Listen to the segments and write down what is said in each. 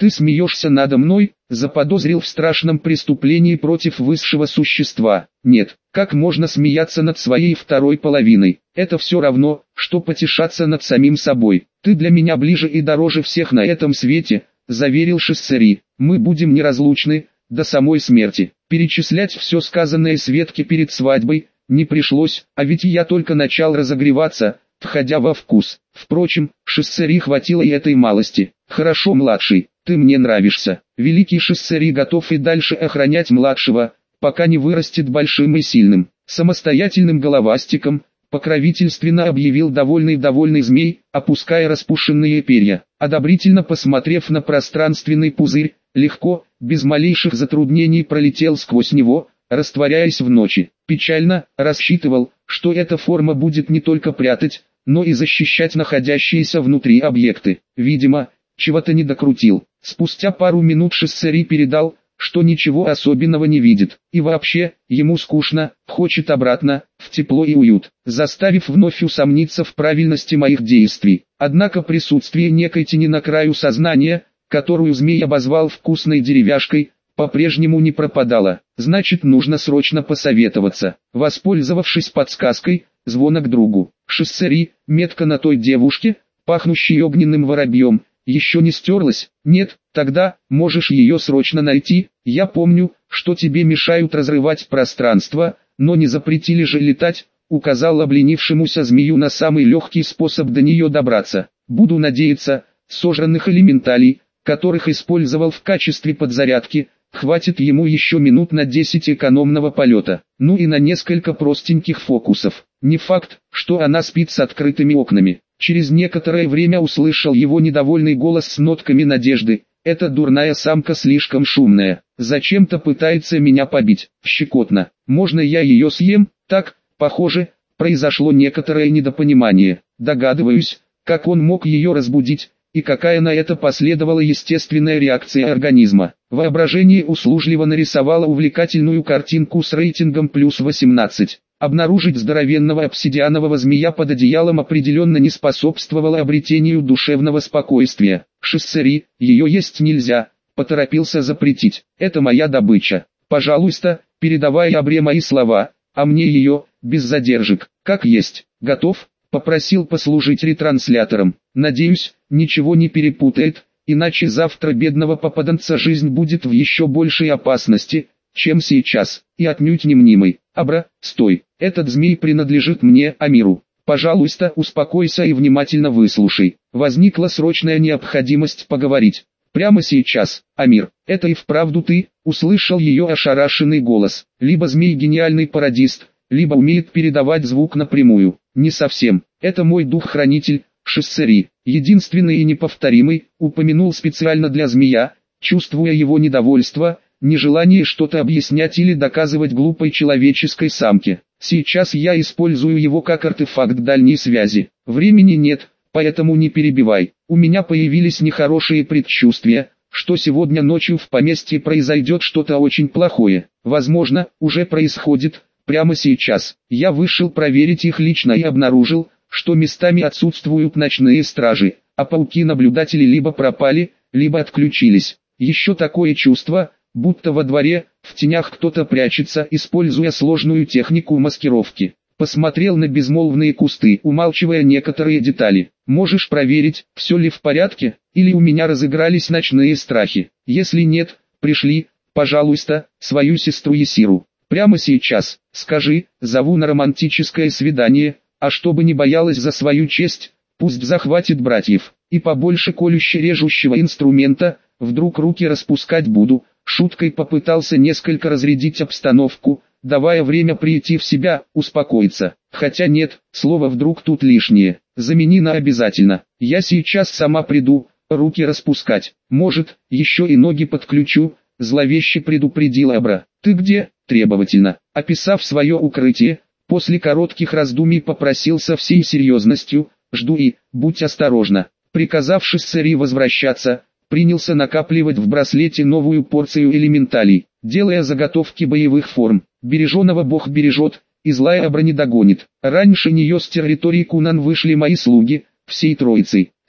Ты смеешься надо мной, заподозрил в страшном преступлении против высшего существа. Нет, как можно смеяться над своей второй половиной? Это все равно, что потешаться над самим собой. Ты для меня ближе и дороже всех на этом свете, заверил Шиссери. Мы будем неразлучны до самой смерти. Перечислять все сказанное Светке перед свадьбой не пришлось, а ведь я только начал разогреваться, входя во вкус. Впрочем, Шиссери хватило и этой малости. Хорошо, младший, ты мне нравишься. Великий Шиссери готов и дальше охранять младшего, пока не вырастет большим и сильным. Самостоятельным головастиком, покровительственно объявил довольный змей, опуская распушенные перья. Одобрительно посмотрев на пространственный пузырь, легко, без малейших затруднений пролетел сквозь него, растворяясь в ночи. Печально рассчитывал, что эта форма будет не только прятать, но и защищать находящиеся внутри объекты. Видимо, чего-то не докрутил. Спустя пару минут Шиссери передал, что ничего особенного не видит. И вообще, ему скучно, хочет обратно, в тепло и уют, заставив вновь усомниться в правильности моих действий. Однако присутствие некой тени на краю сознания, которую змей обозвал вкусной деревяшкой, по-прежнему не пропадало. Значит, нужно срочно посоветоваться. Воспользовавшись подсказкой, звонок другу. Шиссери, метка на той девушке, пахнущей огненным воробьем, еще не стерлась? Нет, тогда, можешь ее срочно найти. Я помню, что тебе мешают разрывать пространство, но не запретили же летать, указал обленившемуся змею на самый легкий способ до нее добраться. Буду надеяться, сожранных элементалей, которых использовал в качестве подзарядки, хватит ему еще минут на 10 экономного полета. Ну и на несколько простеньких фокусов. Не факт, что она спит с открытыми окнами. Через некоторое время услышал его недовольный голос с нотками надежды. Эта дурная самка слишком шумная. Зачем-то пытается меня побить. Щекотно. Можно я ее съем? Так, похоже, произошло некоторое недопонимание. Догадываюсь, как он мог ее разбудить, и какая на это последовала естественная реакция организма. Воображение услужливо нарисовало увлекательную картинку с рейтингом плюс 18. Обнаружить здоровенного обсидианового змея под одеялом определенно не способствовало обретению душевного спокойствия. Шиссери, ее есть нельзя, поторопился запретить. Это моя добыча. Пожалуйста, передавай Абре мои слова, а мне ее, без задержек. Как есть, готов? Попросил послужить ретранслятором. Надеюсь, ничего не перепутает, иначе завтра бедного попаданца жизнь будет в еще большей опасности, чем сейчас, и отнюдь не мнимой. Абра, стой, этот змей принадлежит мне, Амиру. Пожалуйста, успокойся и внимательно выслушай. Возникла срочная необходимость поговорить. Прямо сейчас, Амир, это и вправду ты? Услышал ее ошарашенный голос. Либо змей гениальный пародист, либо умеет передавать звук напрямую. Не совсем. Это мой дух-хранитель, Шиссери. Единственный и неповторимый, упомянул специально для змея, чувствуя его недовольство, нежелание что-то объяснять или доказывать глупой человеческой самке. Сейчас я использую его как артефакт дальней связи. Времени нет, поэтому не перебивай. У меня появились нехорошие предчувствия, что сегодня ночью в поместье произойдет что-то очень плохое. Возможно, уже происходит. Прямо сейчас я вышел проверить их лично и обнаружил, что местами отсутствуют ночные стражи, а пауки-наблюдатели либо пропали, либо отключились. Еще такое чувство, будто во дворе, в тенях кто-то прячется, используя сложную технику маскировки. Посмотрел на безмолвные кусты, умалчивая некоторые детали. Можешь проверить, все ли в порядке, или у меня разыгрались ночные страхи. Если нет, пришли, пожалуйста, свою сестру Есиру. Прямо сейчас, скажи, зову на романтическое свидание, а чтобы не боялась за свою честь, пусть захватит братьев, и побольше колюще-режущего инструмента, вдруг руки распускать буду. Шуткой попытался несколько разрядить обстановку, давая время прийти в себя, успокоиться. Хотя нет, слово «вдруг» тут лишнее. Замени на «обязательно». Я сейчас сама приду, руки распускать. Может, еще и ноги подключу, зловеще предупредила Абра. Ты где? Требовательно. Описав свое укрытие, после коротких раздумий попросил со всей серьезностью: жду и, будь осторожна. Приказав Шиссери возвращаться, принялся накапливать в браслете новую порцию элементалей, делая заготовки боевых форм. Береженого Бог бережет, и злая Абра не догонит. Раньше нее с территории Кунан вышли мои слуги, всей троицей.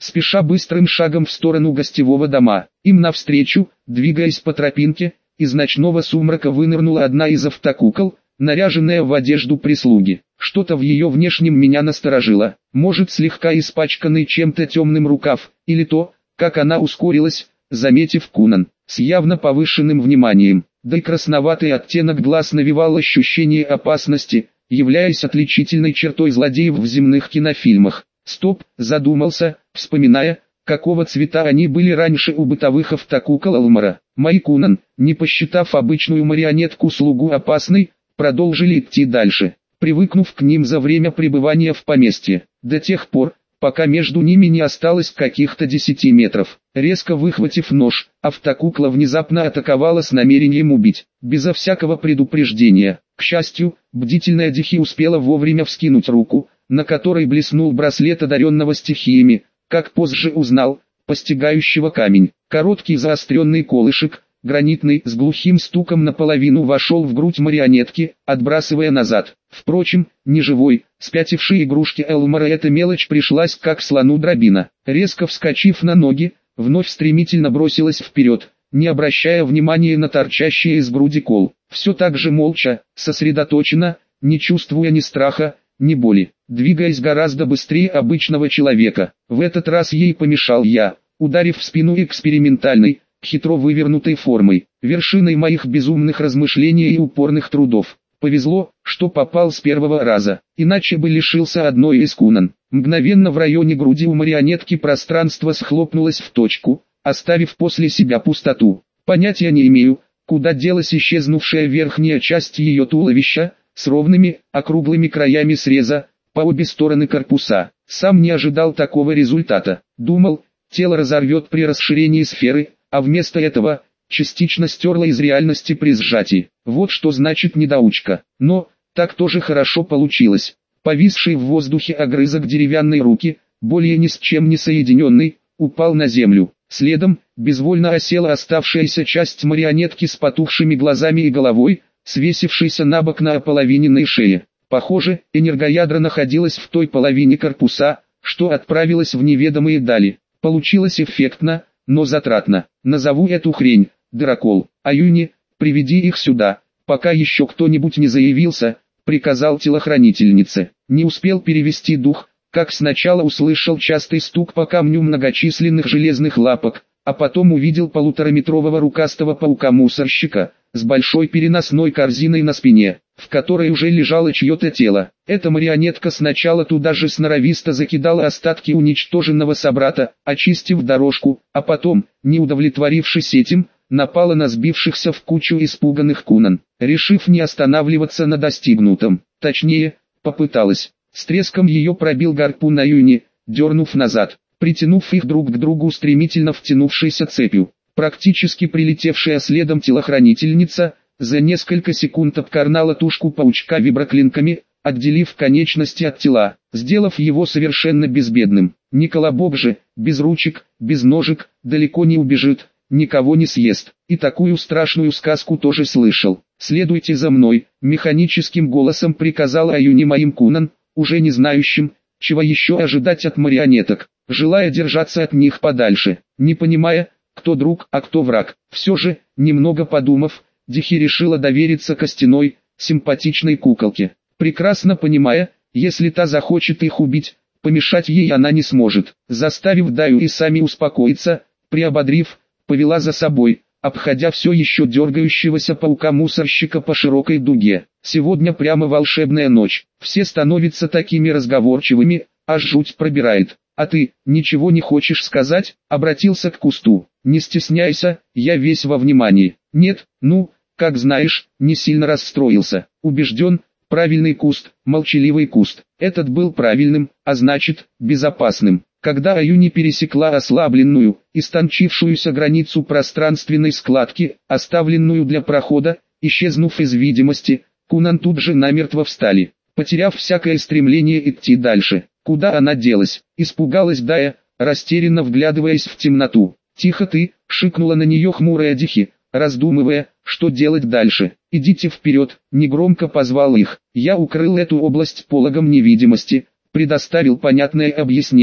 спеша быстрым шагом в сторону гостевого дома. Им навстречу, двигаясь по тропинке, из ночного сумрака вынырнула одна из автокукол, наряженная в одежду прислуги. Что-то в ее внешнем меня насторожило. Может, слегка испачканный чем-то темным рукав, или то, как она ускорилась, заметив Кунан, с явно повышенным вниманием. Да и красноватый оттенок глаз навевал ощущение опасности, являясь отличительной чертой злодеев в земных кинофильмах. Стоп, задумался, вспоминая, какого цвета они были раньше у бытовых автокукол Элмора. Мои Кунан, не посчитав обычную марионетку-слугу опасной, продолжили идти дальше, привыкнув к ним за время пребывания в поместье, до тех пор, пока между ними не осталось каких-то 10 метров. Резко выхватив нож, автокукла внезапно атаковала с намерением убить, безо всякого предупреждения. К счастью, бдительная Дихи успела вовремя вскинуть руку, на которой блеснул браслет одаренного стихиями, как позже узнал, постигающего камень. Короткий заостренный колышек, гранитный, с глухим стуком наполовину вошел в грудь марионетки, отбрасывая назад. Впрочем, неживой, спятившей игрушке Элмора эта мелочь пришлась как слону дробина. Резко вскочив на ноги, вновь стремительно бросилась вперед, не обращая внимания на торчащие из груди кол. Все так же молча, сосредоточенно, не чувствуя ни страха, ни боли, двигаясь гораздо быстрее обычного человека. В этот раз ей помешал я, ударив в спину экспериментальной, хитро вывернутой формой, вершиной моих безумных размышлений и упорных трудов. Повезло, что попал с первого раза, иначе бы лишился одной из Кунан. Мгновенно в районе груди у марионетки пространство схлопнулось в точку, оставив после себя пустоту. Понятия не имею, куда делась исчезнувшая верхняя часть ее туловища, с ровными, округлыми краями среза, по обе стороны корпуса. Сам не ожидал такого результата. Думал, тело разорвет при расширении сферы, а вместо этого, частично стерло из реальности при сжатии. Вот что значит недоучка. Но, так тоже хорошо получилось. Повисший в воздухе огрызок деревянной руки, более ни с чем не соединенный, упал на землю. Следом, безвольно осела оставшаяся часть марионетки с потухшими глазами и головой, свесившейся на бок на ополовиненной шее. Похоже, энергоядро находилось в той половине корпуса, что отправилось в неведомые дали. Получилось эффектно, но затратно. Назову эту хрень «Дракол». «Аюни, приведи их сюда, пока еще кто-нибудь не заявился», — приказал телохранительнице. Не успел перевести дух, как сначала услышал частый стук по камню многочисленных железных лапок, а потом увидел полутораметрового рукастого паука-мусорщика, с большой переносной корзиной на спине, в которой уже лежало чье-то тело. Эта марионетка сначала туда же сноровисто закидала остатки уничтоженного собрата, очистив дорожку, а потом, не удовлетворившись этим, напала на сбившихся в кучу испуганных Кунан, решив не останавливаться на достигнутом. Точнее, попыталась. С треском ее пробил гарпун Аюни, дернув назад, притянув их друг к другу стремительно втянувшейся цепью. Практически прилетевшая следом телохранительница, за несколько секунд обкорнала тушку паучка виброклинками, отделив конечности от тела, сделав его совершенно безбедным. Ни колобок же, без ручек, без ножек, далеко не убежит, никого не съест. И такую страшную сказку тоже слышал. «Следуйте за мной», — механическим голосом приказал Аюни моим Кунан, уже не знающим, чего еще ожидать от марионеток, желая держаться от них подальше, не понимая, кто друг, а кто враг. Все же, немного подумав, Дихи решила довериться костяной, симпатичной куколке, прекрасно понимая, если та захочет их убить, помешать ей она не сможет. Заставив Даю и Сами успокоиться, приободрив, повела за собой, обходя все еще дергающегося паука-мусорщика по широкой дуге. Сегодня прямо волшебная ночь, все становятся такими разговорчивыми, аж жуть пробирает. «А ты, ничего не хочешь сказать?» — обратился к кусту. «Не стесняйся, я весь во внимании». «Нет, ну, как знаешь», — не сильно расстроился. Убежден, правильный куст, молчаливый куст. Этот был правильным, а значит, безопасным. Когда Аюни пересекла ослабленную, истончившуюся границу пространственной складки, оставленную для прохода, исчезнув из видимости, Кунан тут же намертво встали, потеряв всякое стремление идти дальше. Куда она делась? Испугалась Дая, растерянно вглядываясь в темноту. «Тихо ты!» — шикнула на нее хмурая Дихи, раздумывая, что делать дальше. «Идите вперед!» — негромко позвал их. Я укрыл эту область пологом невидимости, предоставил понятное объяснение.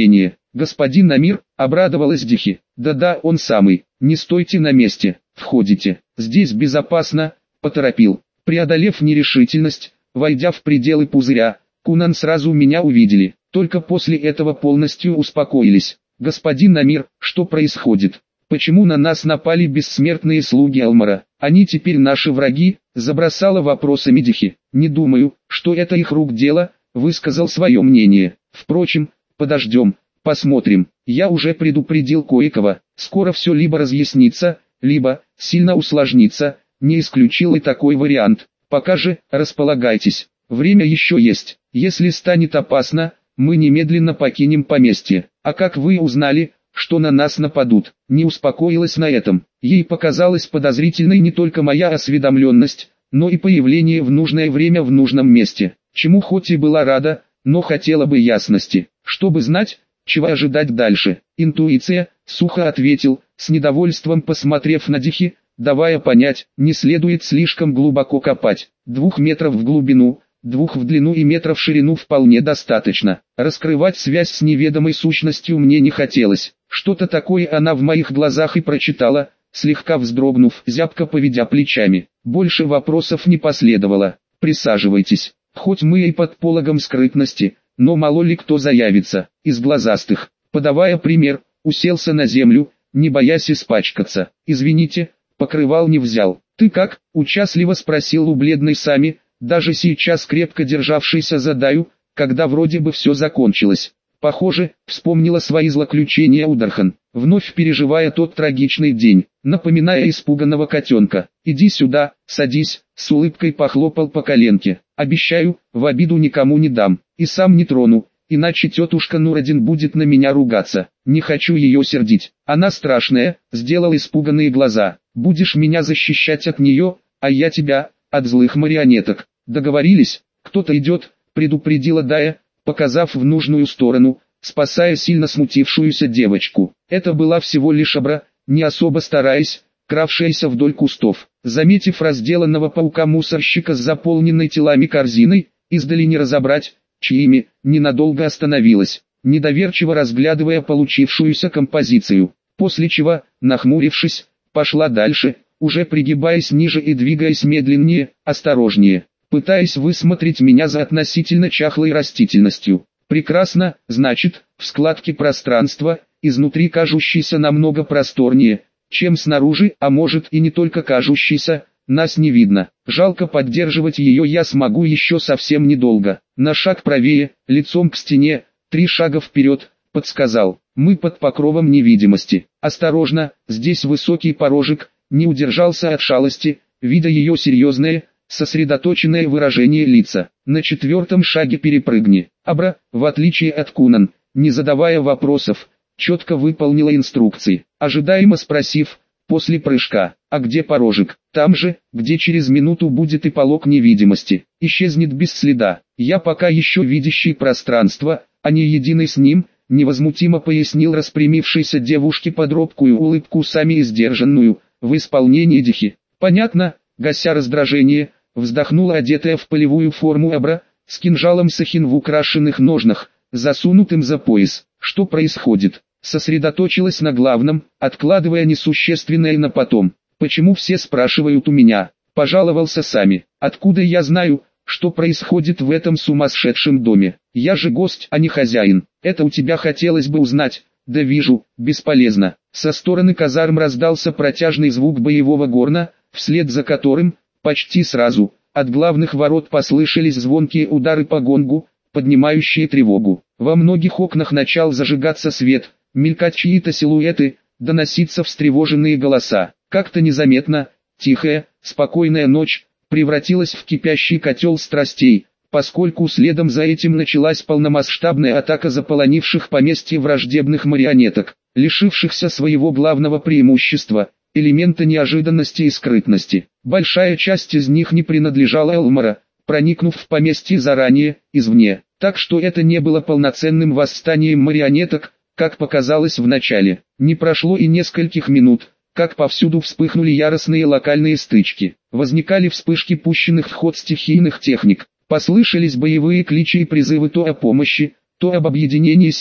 господин Амир, обрадовалась Дихи. Да-да, он самый. Не стойте на месте, входите. Здесь безопасно, поторопил. Преодолев нерешительность, войдя в пределы пузыря, Кунан сразу меня увидели. Только после этого полностью успокоились. Господин Амир, что происходит? Почему на нас напали бессмертные слуги Алмара? Они теперь наши враги, забросала вопросами Дихи. Не думаю, что это их рук дело, высказал свое мнение. Впрочем, подождем, посмотрим. Я уже предупредил кое-кого. Скоро все либо разъяснится, либо сильно усложнится. Не исключил и такой вариант. Пока же, располагайтесь. Время еще есть. Если станет опасно, мы немедленно покинем поместье. А как вы узнали, что на нас нападут? Не успокоилась на этом. Ей показалась подозрительной не только моя осведомленность, но и появление в нужное время в нужном месте. Чему хоть и была рада, но хотела бы ясности, чтобы знать, чего ожидать дальше. Интуиция, сухо ответил, с недовольством посмотрев на Дихи, давая понять, не следует слишком глубоко копать. 2 метров в глубину, 2 в длину и метра в ширину вполне достаточно. Раскрывать связь с неведомой сущностью мне не хотелось. Что-то такое она в моих глазах и прочитала, слегка вздрогнув, зябко поведя плечами. Больше вопросов не последовало. Присаживайтесь. Хоть мы и под пологом скрытности, но мало ли кто заявится. Из глазастых, подавая пример, уселся на землю, не боясь испачкаться. Извините, покрывал не взял. Ты как? Участливо спросил у бледной Сами, даже сейчас крепко державшийся за Даю, когда вроде бы все закончилось. Похоже, вспомнила свои злоключения Удархан, вновь переживая тот трагичный день, напоминая испуганного котенка. «Иди сюда, садись», с улыбкой похлопал по коленке. «Обещаю, в обиду никому не дам, и сам не трону, иначе тетушка Нурадин будет на меня ругаться. Не хочу ее сердить, она страшная», сделал испуганные глаза. «Будешь меня защищать от нее, а я тебя, от злых марионеток. Договорились?» «Кто-то идет», предупредила Дая, показав в нужную сторону, спасая сильно смутившуюся девочку. Это была всего лишь Абра, не особо стараясь, кравшаяся вдоль кустов. Заметив разделанного паука-мусорщика с заполненной телами корзиной, издали не разобрать, чьими, ненадолго остановилась, недоверчиво разглядывая получившуюся композицию, после чего, нахмурившись, пошла дальше, уже пригибаясь ниже и двигаясь медленнее, осторожнее, пытаясь высмотреть меня за относительно чахлой растительностью. Прекрасно, значит, в складке пространства, изнутри кажущейся намного просторнее, чем снаружи, а может и не только кажущейся, нас не видно. Жалко, поддерживать ее я смогу еще совсем недолго. На шаг правее, лицом к стене, 3 шага вперед, подсказал. Мы под покровом невидимости. Осторожно, здесь высокий порожек, не удержался от шалости, видя ее серьезное, сосредоточенное выражение лица. На 4-м шаге перепрыгни. Абра, в отличие от Кунан, не задавая вопросов, четко выполнила инструкции, ожидаемо спросив, после прыжка, а где порожек? Там же, где через минуту будет и полог невидимости, исчезнет без следа. Я пока еще видящий пространство, а не единый с ним, невозмутимо пояснил распрямившейся девушке под робкую улыбку Сами и сдержанную, в исполнении Дихи. Понятно, гася раздражение, вздохнула одетая в полевую форму Абра, с кинжалом Сахин в украшенных ножнах, засунутым за пояс. Что происходит? Сосредоточилась на главном, откладывая несущественное на потом. Почему все спрашивают у меня? Пожаловался Сами. Откуда я знаю, что происходит в этом сумасшедшем доме? Я же гость, а не хозяин. Это у тебя хотелось бы узнать. Да вижу, бесполезно. Со стороны казарм раздался протяжный звук боевого горна, вслед за которым, почти сразу, от главных ворот послышались звонкие удары по гонгу, поднимающие тревогу. Во многих окнах начал зажигаться свет, мелькать чьи-то силуэты, доноситься встревоженные голоса. Как-то незаметно, тихая, спокойная ночь, превратилась в кипящий котел страстей, поскольку следом за этим началась полномасштабная атака заполонивших поместье враждебных марионеток, лишившихся своего главного преимущества, элемента неожиданности и скрытности. Большая часть из них не принадлежала Элмара, проникнув в поместье заранее, извне, так что это не было полноценным восстанием марионеток, как показалось в начале. Не прошло и нескольких минут, как повсюду вспыхнули яростные локальные стычки. Возникали вспышки пущенных в ход стихийных техник, послышались боевые кличи и призывы то о помощи, то об объединении сил,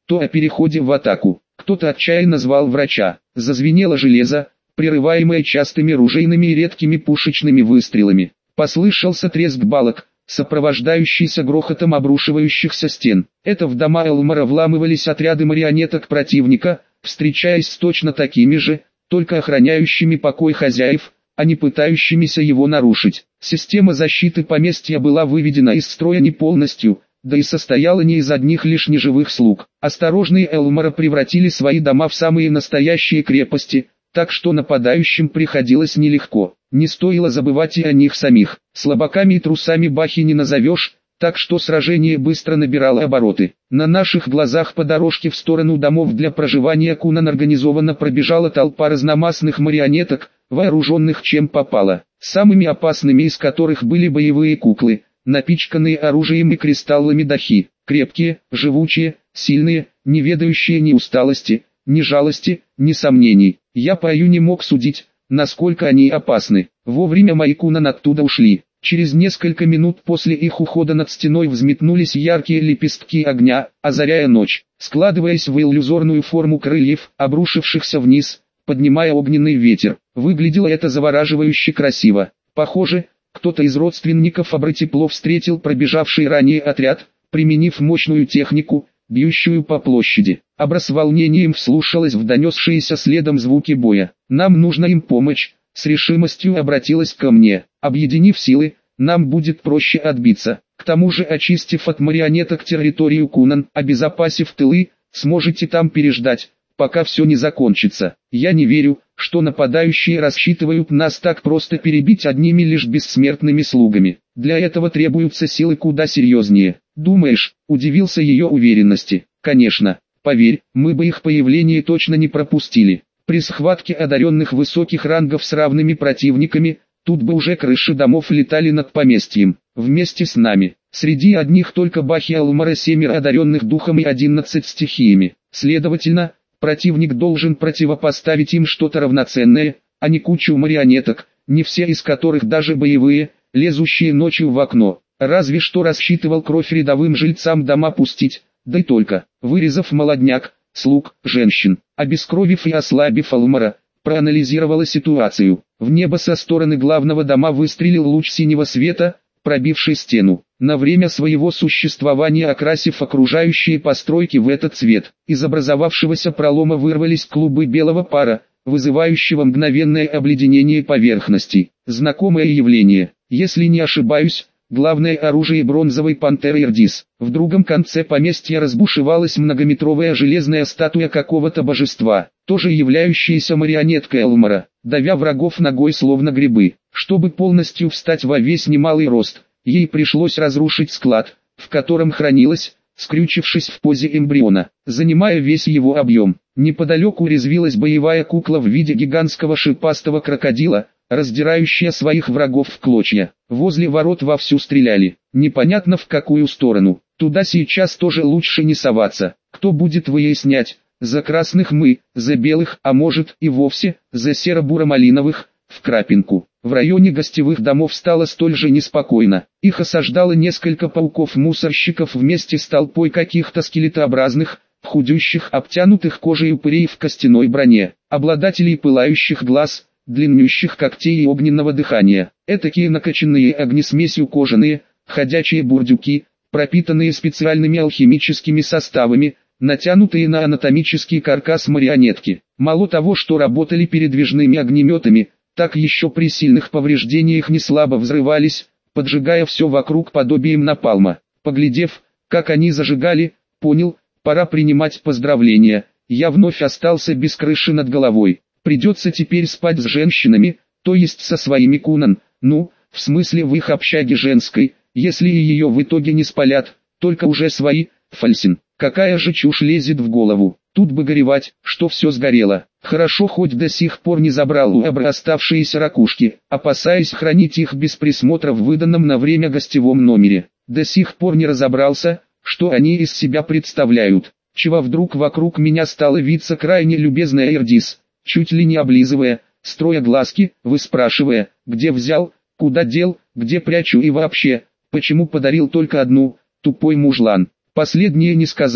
то о переходе в атаку. Кто-то отчаянно звал врача. Зазвенело железо, прерываемое частыми ружейными и редкими пушечными выстрелами. Послышался треск балок, сопровождающийся грохотом обрушивающихся стен. Это в дома Элмора вламывались отряды марионеток противника, встречаясь с точно такими же, только охраняющими покой хозяев, а не пытающимися его нарушить. Система защиты поместья была выведена из строя не полностью, да и состояла не из одних лишь неживых слуг. Осторожные Элмора превратили свои дома в самые настоящие крепости, так что нападающим приходилось нелегко. Не стоило забывать и о них самих. Слабаками и трусами Бахи не назовешь, так что сражение быстро набирало обороты. На наших глазах по дорожке в сторону домов для проживания Кунан организованно пробежала толпа разномастных марионеток, вооруженных чем попало. Самыми опасными из которых были боевые куклы, напичканные оружием и кристаллами дахи. Крепкие, живучие, сильные, не ведающие ни усталости, ни жалости, ни сомнений. Я пою не мог судить, насколько они опасны. Вовремя мои Кунан оттуда ушли. Через несколько минут после их ухода над стеной взметнулись яркие лепестки огня, озаряя ночь, складываясь в иллюзорную форму крыльев, обрушившихся вниз, поднимая огненный ветер. Выглядело это завораживающе красиво. Похоже, кто-то из родственников Абратепло встретил пробежавший ранее отряд, применив мощную технику, бьющую по площади. Абра с волнением вслушалась в донесшиеся следом звуки боя. «Нам нужна им помощь», — с решимостью обратилась ко мне. «Объединив силы, нам будет проще отбиться. К тому же, очистив от марионеток территорию Кунан, обезопасив тылы, сможете там переждать, пока все не закончится. Я не верю, что нападающие рассчитывают нас так просто перебить одними лишь бессмертными слугами. Для этого требуются силы куда серьезнее». «Думаешь?» – удивился ее уверенности. «Конечно. Поверь, мы бы их появление точно не пропустили. При схватке одаренных высоких рангов с равными противниками, тут бы уже крыши домов летали над поместьем. Вместе с нами. Среди одних только Бахи Элмора 7 одаренных духом и 11 стихиями. Следовательно, противник должен противопоставить им что-то равноценное, а не кучу марионеток, не все из которых даже боевые, лезущие ночью в окно. Разве что рассчитывал кровь рядовым жильцам дома пустить, да и только, вырезав молодняк, слуг, женщин, обескровив и ослабив Элмора, проанализировала ситуацию. В небо со стороны главного дома выстрелил луч синего света, пробивший стену, на время своего существования окрасив окружающие постройки в этот цвет. Из образовавшегося пролома вырвались клубы белого пара, вызывающего мгновенное обледенение поверхности. Знакомое явление, если не ошибаюсь. Главное оружие бронзовой пантеры Ирдис. В другом конце поместья разбушевалась многометровая железная статуя какого-то божества, тоже являющаяся марионеткой Элмора, давя врагов ногой словно грибы. Чтобы полностью встать во весь немалый рост, ей пришлось разрушить склад, в котором хранилась, скрючившись в позе эмбриона, занимая весь его объем. Неподалеку резвилась боевая кукла в виде гигантского шипастого крокодила, раздирающая своих врагов в клочья. Возле ворот вовсю стреляли, непонятно в какую сторону. Туда сейчас тоже лучше не соваться. Кто будет выяснять, за красных мы, за белых, а может и вовсе, за серо-буро-малиновых, в крапинку. В районе гостевых домов стало столь же неспокойно. Их осаждало несколько пауков-мусорщиков вместе с толпой каких-то скелетообразных, худющих, обтянутых кожей упырей в костяной броне, обладателей пылающих глаз, длиннющих когтей и огненного дыхания. Этакие накачанные огнесмесью кожаные, ходячие бурдюки, пропитанные специальными алхимическими составами, натянутые на анатомический каркас марионетки. Мало того, что работали передвижными огнеметами, так еще при сильных повреждениях неслабо взрывались, поджигая все вокруг подобием напалма. Поглядев, как они зажигали, понял, пора принимать поздравления. Я вновь остался без крыши над головой. Придется теперь спать с женщинами, то есть со своими Кунан, ну, в смысле в их общаге женской, если и ее в итоге не спалят, только уже свои, Фальсин. Какая же чушь лезет в голову, тут бы горевать, что все сгорело. Хорошо хоть до сих пор не забрал у Абра оставшиеся ракушки, опасаясь хранить их без присмотра в выданном на время гостевом номере. До сих пор не разобрался, что они из себя представляют. Чего вдруг вокруг меня стала виться крайне любезная Ирдис, чуть ли не облизывая, строя глазки, выспрашивая, где взял, куда дел, где прячу и вообще, почему подарил только одну, тупой мужлан. Последнее не сказала,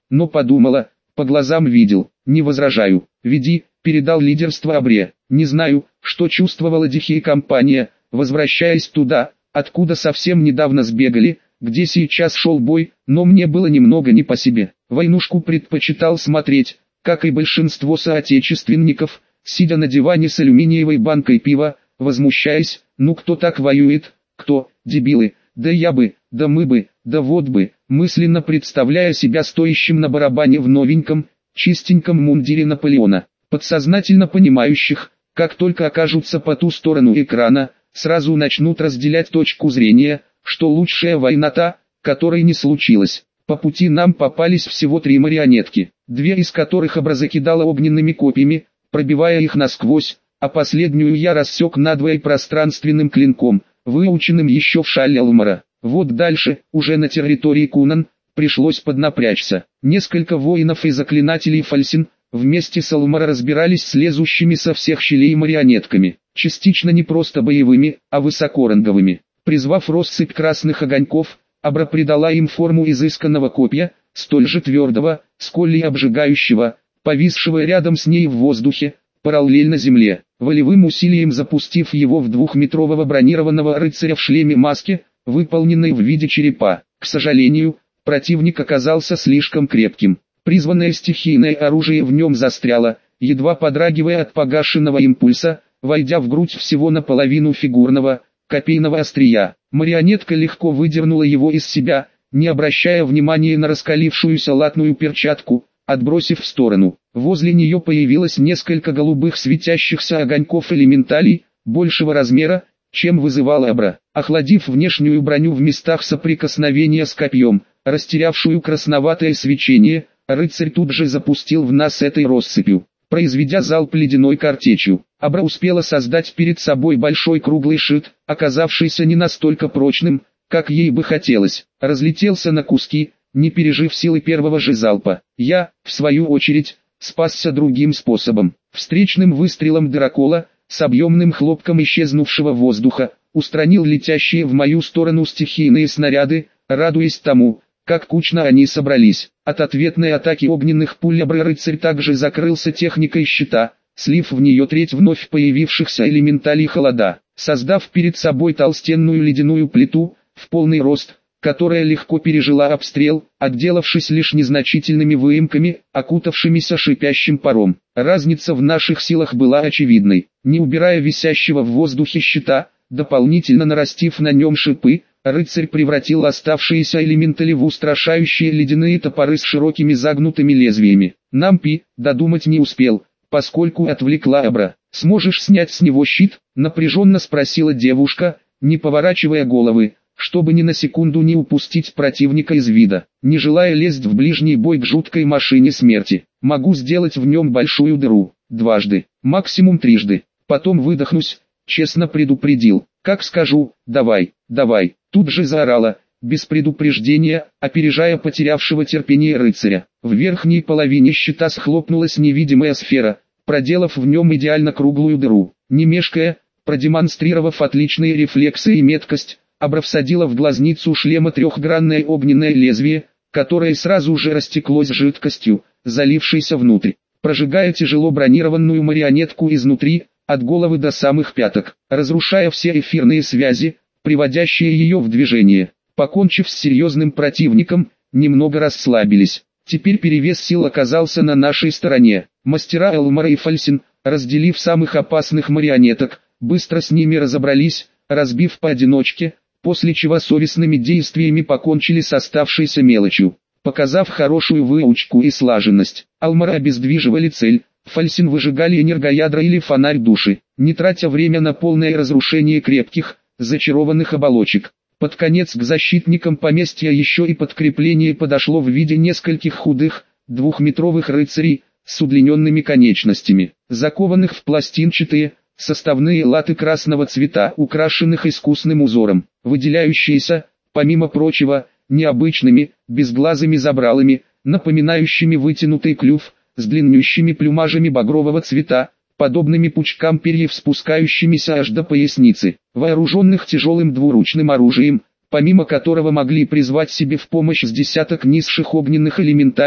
но подумала, по глазам видел, не возражаю, веди, передал лидерство Абре. Не знаю, что чувствовала Дихи и компания, возвращаясь туда, откуда совсем недавно сбегали, где сейчас шел бой, но мне было немного не по себе. Войнушку предпочитал смотреть, как и большинство соотечественников, сидя на диване с алюминиевой банкой пива, возмущаясь, ну кто так воюет, кто, дебилы, да я бы, да мы бы, да вот бы, мысленно представляя себя стоящим на барабане в новеньком, чистеньком мундире Наполеона. Подсознательно понимающих, как только окажутся по ту сторону экрана, сразу начнут разделять точку зрения, что лучшая война та, которой не случилось. По пути нам попались всего 3 марионетки, 2 из которых Абра закидала огненными копьями, пробивая их насквозь, а последнюю я рассек надвое пространственным клинком, выученным еще в шале Алмара. Вот дальше, уже на территории Кунан, пришлось поднапрячься. Несколько воинов и заклинателей Фальсин вместе с Алмара разбирались с лезущими со всех щелей марионетками, частично не просто боевыми, а высокоранговыми. Призвав россыпь красных огоньков, Абра придала им форму изысканного копья, столь же твердого, сколь и обжигающего, повисшего рядом с ней в воздухе, параллельно земле. Волевым усилием запустив его в 2-метрового бронированного рыцаря в шлеме-маске, выполненной в виде черепа. К сожалению, противник оказался слишком крепким. Призванное стихийное оружие в нем застряло, едва подрагивая от погашенного импульса, войдя в грудь всего наполовину фигурного, копейного острия. Марионетка легко выдернула его из себя, не обращая внимания на раскалившуюся латную перчатку, отбросив в сторону. Возле нее появилось несколько голубых светящихся огоньков элементалей, большего размера, чем вызывала Абра. Охладив внешнюю броню в местах соприкосновения с копьем, растерявшую красноватое свечение, рыцарь тут же запустил в нас этой россыпью. Произведя залп ледяной картечью, Абра успела создать перед собой большой круглый щит, оказавшийся не настолько прочным, как ей бы хотелось. Разлетелся на куски, не пережив силы первого же залпа. Я, в свою очередь, спасся другим способом. Встречным выстрелом дырокола, с объемным хлопком исчезнувшего воздуха, устранил летящие в мою сторону стихийные снаряды, радуясь тому, как кучно они собрались. От ответной атаки огненных пуль Абра-рыцарь также закрылся техникой щита, слив в нее треть вновь появившихся элементалей холода, создав перед собой толстенную ледяную плиту, в полный рост, которая легко пережила обстрел, отделавшись лишь незначительными выемками, окутавшимися шипящим паром. Разница в наших силах была очевидной. Не убирая висящего в воздухе щита, дополнительно нарастив на нем шипы, рыцарь превратил оставшиеся элементали в устрашающие ледяные топоры с широкими загнутыми лезвиями. Нампи додумать не успел, поскольку отвлекла Абра. «Сможешь снять с него щит?» — напряженно спросила девушка, не поворачивая головы, чтобы ни на секунду не упустить противника из вида. Не желая лезть в ближний бой к жуткой машине смерти, могу сделать в нем большую дыру, дважды, максимум трижды, потом выдохнусь, честно предупредил. «Как скажу, давай, давай», тут же заорала, без предупреждения, опережая потерявшего терпение рыцаря. В верхней половине щита схлопнулась невидимая сфера, проделав в нем идеально круглую дыру. Не мешкая, продемонстрировав отличные рефлексы и меткость, Абра всадила в глазницу шлема трехгранное огненное лезвие, которое сразу же растеклось жидкостью, залившейся внутрь, прожигая тяжело бронированную марионетку изнутри, от головы до самых пяток, разрушая все эфирные связи, приводящие ее в движение. Покончив с серьезным противником, немного расслабились. Теперь перевес сил оказался на нашей стороне. Мастера Алмара и Фальсин, разделив самых опасных марионеток, быстро с ними разобрались, разбив поодиночке, после чего совестными действиями покончили с оставшейся мелочью. Показав хорошую выучку и слаженность, Алмара обездвиживали цель, Фальсин выжигали энергоядра или фонарь души, не тратя время на полное разрушение крепких, зачарованных оболочек. Под конец к защитникам поместья еще и подкрепление подошло в виде нескольких худых, 2-метровых рыцарей, с удлиненными конечностями, закованных в пластинчатые, составные латы красного цвета, украшенных искусным узором, выделяющиеся, помимо прочего, необычными, безглазыми забралами, напоминающими вытянутый клюв, с длиннющими плюмажами багрового цвета, подобными пучкам перьев, спускающимися аж до поясницы, вооруженных тяжелым двуручным оружием, помимо которого могли призвать себе в помощь с десяток низших огненных элементалей,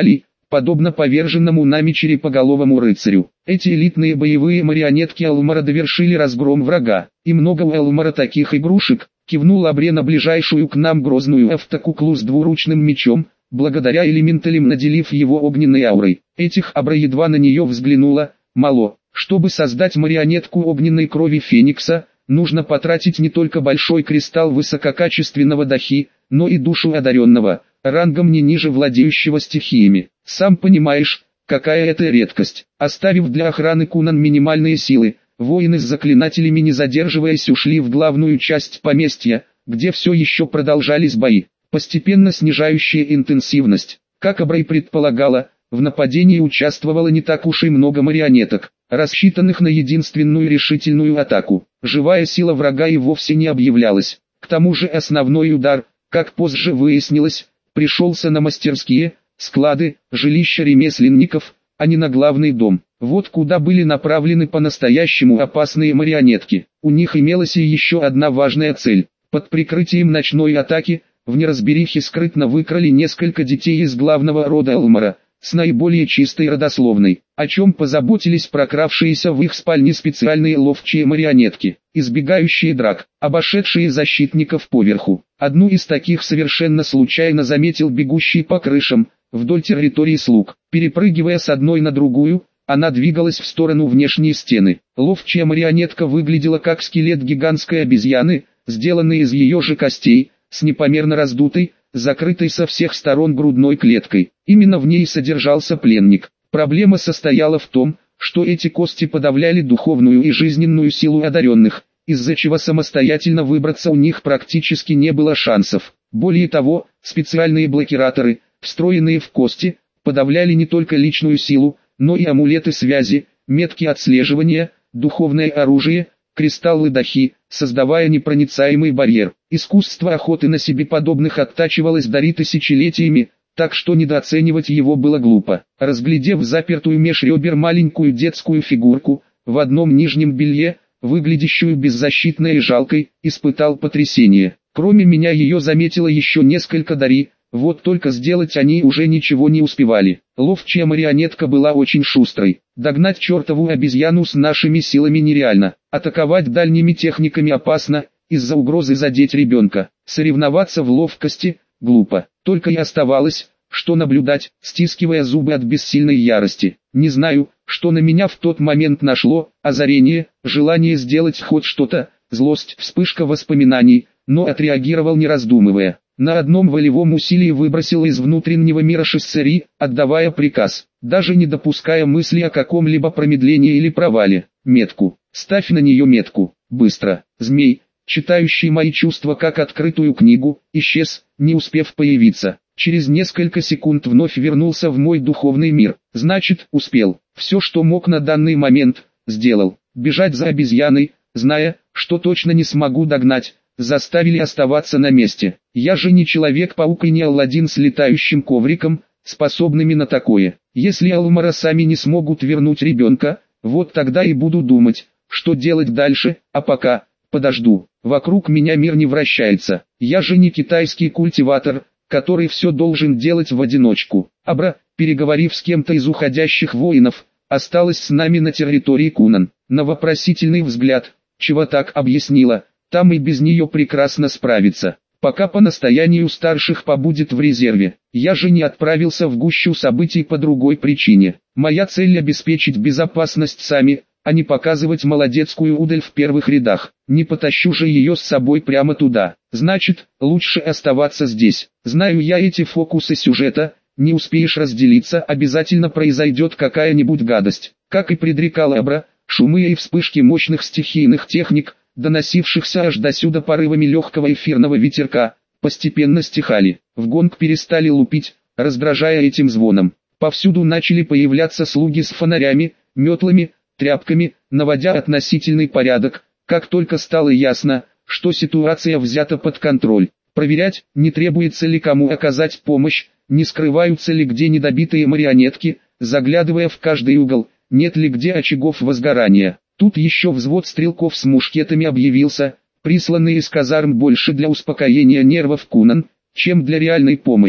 подобно поверженному нами черепоголовому рыцарю. Эти элитные боевые марионетки Элмара довершили разгром врага. И много у Элмара таких игрушек, кивнул Абре на ближайшую к нам грозную автокуклу с двуручным мечом, благодаря элементалям наделив его огненной аурой. Этих Абра едва на нее взглянула, мало. Чтобы создать марионетку огненной крови Феникса, нужно потратить не только большой кристалл высококачественного дахи, но и душу одаренного, рангом не ниже владеющего стихиями. Сам понимаешь, какая это редкость. Оставив для охраны Кунан минимальные силы, воины с заклинателями не задерживаясь ушли в главную часть поместья, где все еще продолжались бои, постепенно снижающая интенсивность. Как Абра и предполагала, в нападении участвовало не так уж и много марионеток, рассчитанных на единственную решительную атаку. Живая сила врага и вовсе не объявлялась. К тому же основной удар, как позже выяснилось, пришелся на мастерские, склады, жилища ремесленников, а не на главный дом. Вот куда были направлены по-настоящему опасные марионетки. У них имелась и еще одна важная цель. Под прикрытием ночной атаки, в неразберихе скрытно выкрали несколько детей из главного рода Элмара, с наиболее чистой родословной, о чем позаботились прокравшиеся в их спальни специальные ловчие марионетки, избегающие драк, обошедшие защитников поверху. Одну из таких совершенно случайно заметил бегущий по крышам, вдоль территории слуг. Перепрыгивая с одной на другую, она двигалась в сторону внешней стены. Ловчая марионетка выглядела как скелет гигантской обезьяны, сделанный из ее же костей, с непомерно раздутой, закрытой со всех сторон грудной клеткой. Именно в ней содержался пленник. Проблема состояла в том, что эти кости подавляли духовную и жизненную силу одаренных, из-за чего самостоятельно выбраться у них практически не было шансов. Более того, специальные блокираторы, встроенные в кости, подавляли не только личную силу, но и амулеты связи, метки отслеживания, духовное оружие, кристаллы дахи, создавая непроницаемый барьер. Искусство охоты на себе подобных оттачивалось Дари тысячелетиями, так что недооценивать его было глупо. Разглядев запертую меж ребер маленькую детскую фигурку, в одном нижнем белье, выглядящую беззащитной и жалкой, испытал потрясение. Кроме меня ее заметило еще несколько Дари, вот только сделать они уже ничего не успевали. Ловчая марионетка была очень шустрой. Догнать чертову обезьяну с нашими силами нереально. Атаковать дальними техниками опасно, из-за угрозы задеть ребенка. Соревноваться в ловкости – глупо. Только и оставалось, что наблюдать, стискивая зубы от бессильной ярости. Не знаю, что на меня в тот момент нашло, озарение, желание сделать хоть что-то, злость, вспышка воспоминаний, но отреагировал не раздумывая. На одном волевом усилии выбросил из внутреннего мира Шиссери, отдавая приказ, даже не допуская мысли о каком-либо промедлении или провале. Метку. Ставь на нее метку. Быстро. Змей, читающий мои чувства как открытую книгу, исчез, не успев появиться. Через несколько секунд вновь вернулся в мой духовный мир. Значит, успел. Все, что мог на данный момент, сделал. Бежать за обезьяной, зная, что точно не смогу догнать, заставили оставаться на месте. Я же не Человек-паук и не Аладдин с летающим ковриком, способными на такое. Если Элмара сами не смогут вернуть ребенка, вот тогда и буду думать, что делать дальше, а пока, подожду. Вокруг меня мир не вращается. Я же не китайский культиватор, который все должен делать в одиночку. Абра, переговорив с кем-то из уходящих воинов, осталась с нами на территории Кунан. На вопросительный взгляд, чего так объяснила, там и без нее прекрасно справится. Пока по настоянию старших побудет в резерве. Я же не отправился в гущу событий по другой причине. Моя цель обеспечить безопасность сами, а не показывать молодецкую удаль в первых рядах. Не потащу же ее с собой прямо туда. Значит, лучше оставаться здесь. Знаю я эти фокусы сюжета, не успеешь разделиться, обязательно произойдет какая-нибудь гадость. Как и предрекала Абра, шумы и вспышки мощных стихийных техник, доносившихся аж досюда порывами легкого эфирного ветерка, постепенно стихали. В гонг перестали лупить, раздражая этим звоном. Повсюду начали появляться слуги с фонарями, метлами, тряпками, наводя относительный порядок, как только стало ясно, что ситуация взята под контроль. Проверять, не требуется ли кому оказать помощь, не скрываются ли где недобитые марионетки, заглядывая в каждый угол, нет ли где очагов возгорания. Тут еще взвод стрелков с мушкетами объявился, присланный из казарм больше для успокоения нервов Кунан, чем для реальной помощи.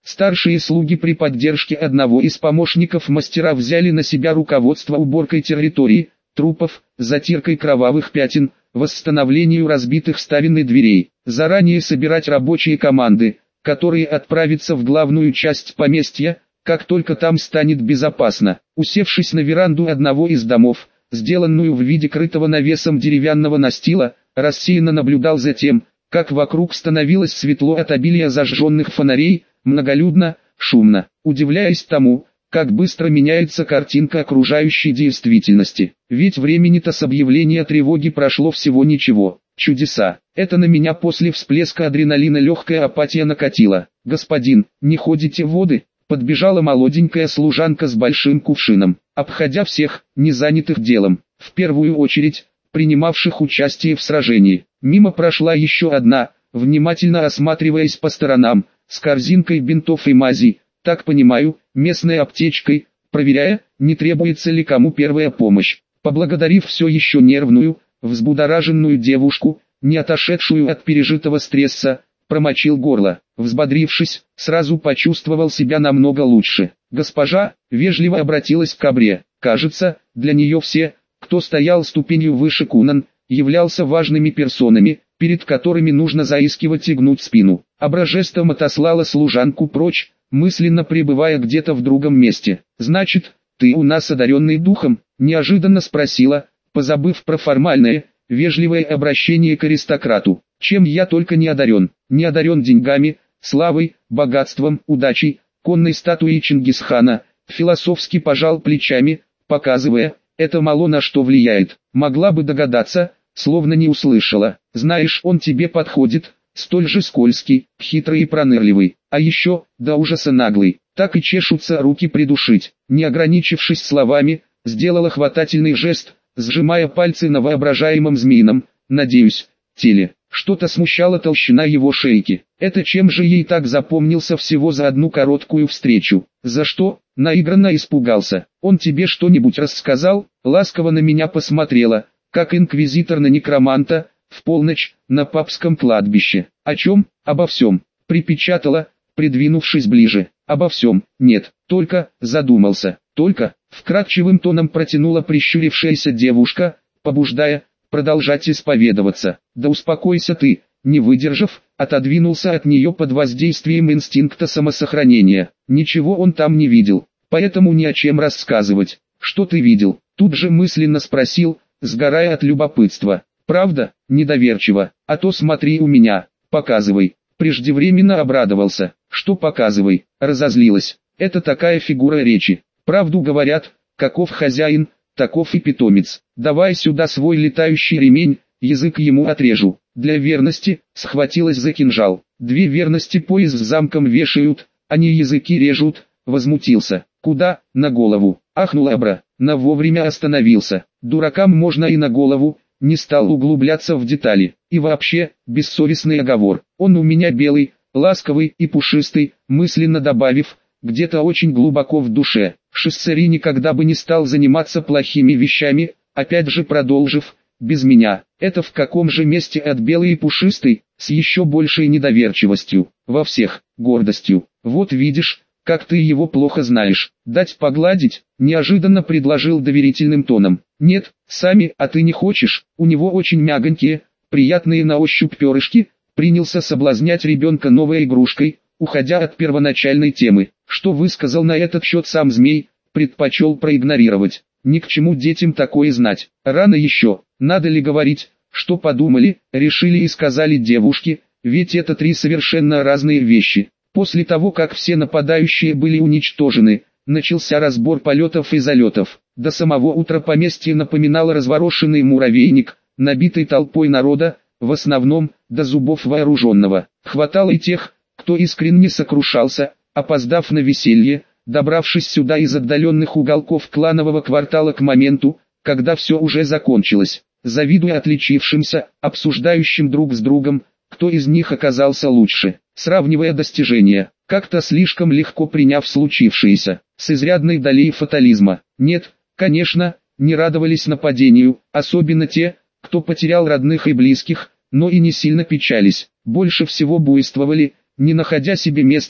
Старшие слуги при поддержке одного из помощников мастера взяли на себя руководство уборкой территории, трупов, затиркой кровавых пятен, восстановлению разбитых ставен и дверей. Заранее собирать рабочие команды, которые отправятся в главную часть поместья, как только там станет безопасно. Усевшись на веранду одного из домов, сделанную в виде крытого навесом деревянного настила, рассеянно наблюдал за тем, как вокруг становилось светло от обилия зажженных фонарей, многолюдно, шумно, удивляясь тому, как быстро меняется картинка окружающей действительности. Ведь времени-то с объявления тревоги прошло всего ничего. Чудеса. Это на меня после всплеска адреналина легкая апатия накатила. «Господин, не ходите в воды?» Подбежала молоденькая служанка с большим кувшином, обходя всех, не занятых делом, в первую очередь, принимавших участие в сражении. Мимо прошла еще одна, внимательно осматриваясь по сторонам, с корзинкой бинтов и мазей, так понимаю, местной аптечкой, проверяя, не требуется ли кому первая помощь. Поблагодарив все еще нервную, взбудораженную девушку, не отошедшую от пережитого стресса, промочил горло. Взбодрившись, сразу почувствовал себя намного лучше. Госпожа, вежливо обратилась к Абре. Кажется, для нее все, кто стоял ступенью выше Кунан, являлся важными персонами, перед которыми нужно заискивать и гнуть спину. Абра жестом отослала служанку прочь, мысленно пребывая где-то в другом месте. «Значит, ты у нас одаренный духом?» – неожиданно спросила, позабыв про формальное, вежливое обращение к аристократу. «Чем я только не одарен? Не одарен деньгами, славой, богатством, удачей, конной статуей Чингисхана», философски пожал плечами, показывая, это мало на что влияет. Могла бы догадаться, словно не услышала. «Знаешь, он тебе подходит, столь же скользкий, хитрый и пронырливый, а еще, до ужаса наглый, так и чешутся руки придушить». Не ограничившись словами, сделала хватательный жест, сжимая пальцы на воображаемом змеином, надеюсь, теле. Что-то смущала толщина его шейки. Это чем же ей так запомнился всего за одну короткую встречу? За что? Наигранно испугался. «Он тебе что-нибудь рассказал?» Ласково на меня посмотрела, как инквизитор на некроманта, в полночь, на папском кладбище. «О чем?» «Обо всем», припечатала, придвинувшись ближе. «Обо всем, нет, только», задумался, «только», вкрадчивым тоном протянула прищурившаяся девушка, побуждая, продолжать исповедоваться. «Да успокойся ты», не выдержав, отодвинулся от нее под воздействием инстинкта самосохранения. Ничего он там не видел, поэтому ни о чем рассказывать. «Что ты видел?» Тут же мысленно спросил, сгорая от любопытства. «Правда?» Недоверчиво. «А то смотри у меня, показывай». Преждевременно обрадовался. «Что показывай?» Разозлилась. «Это такая фигура речи. Правду говорят, каков хозяин, таков и питомец. Давай сюда свой летающий ремень, язык ему отрежу». Для верности, схватилась за кинжал. «Две верности пояс с замком вешают, они языки режут», возмутился. «Куда?» На голову. Ахнула Абра, но вовремя остановился. Дуракам можно и на голову, не стал углубляться в детали. И вообще, бессовестный оговор. «Он у меня белый, ласковый и пушистый», мысленно добавив, где-то очень глубоко в душе. Шессери никогда бы не стал заниматься плохими вещами, опять же продолжив, «без меня». Это в каком же месте от белый и пушистый, с еще большей недоверчивостью, во всех, гордостью. «Вот видишь, как ты его плохо знаешь. Дать погладить?» Неожиданно предложил доверительным тоном. «Нет, сами, а ты не хочешь?» У него очень мягонькие, приятные на ощупь перышки, принялся соблазнять ребенка новой игрушкой, уходя от первоначальной темы. Что высказал на этот счет сам змей, предпочел проигнорировать. Ни к чему детям такое знать. Рано еще, надо ли говорить, что подумали, решили и сказали девушки, ведь это три совершенно разные вещи. После того, как все нападающие были уничтожены, начался разбор полетов и залетов. До самого утра поместье напоминало разворошенный муравейник, набитый толпой народа, в основном, до зубов вооруженного. Хватало и тех, кто искренне сокрушался, опоздав на веселье, добравшись сюда из отдаленных уголков кланового квартала к моменту, когда все уже закончилось. Завидуя отличившимся, обсуждающим друг с другом, кто из них оказался лучше, сравнивая достижения, как-то слишком легко приняв случившееся, с изрядной долей фатализма. Нет, конечно, не радовались нападению, особенно те, кто потерял родных и близких, но и не сильно печались, больше всего буйствовали, не находя себе места,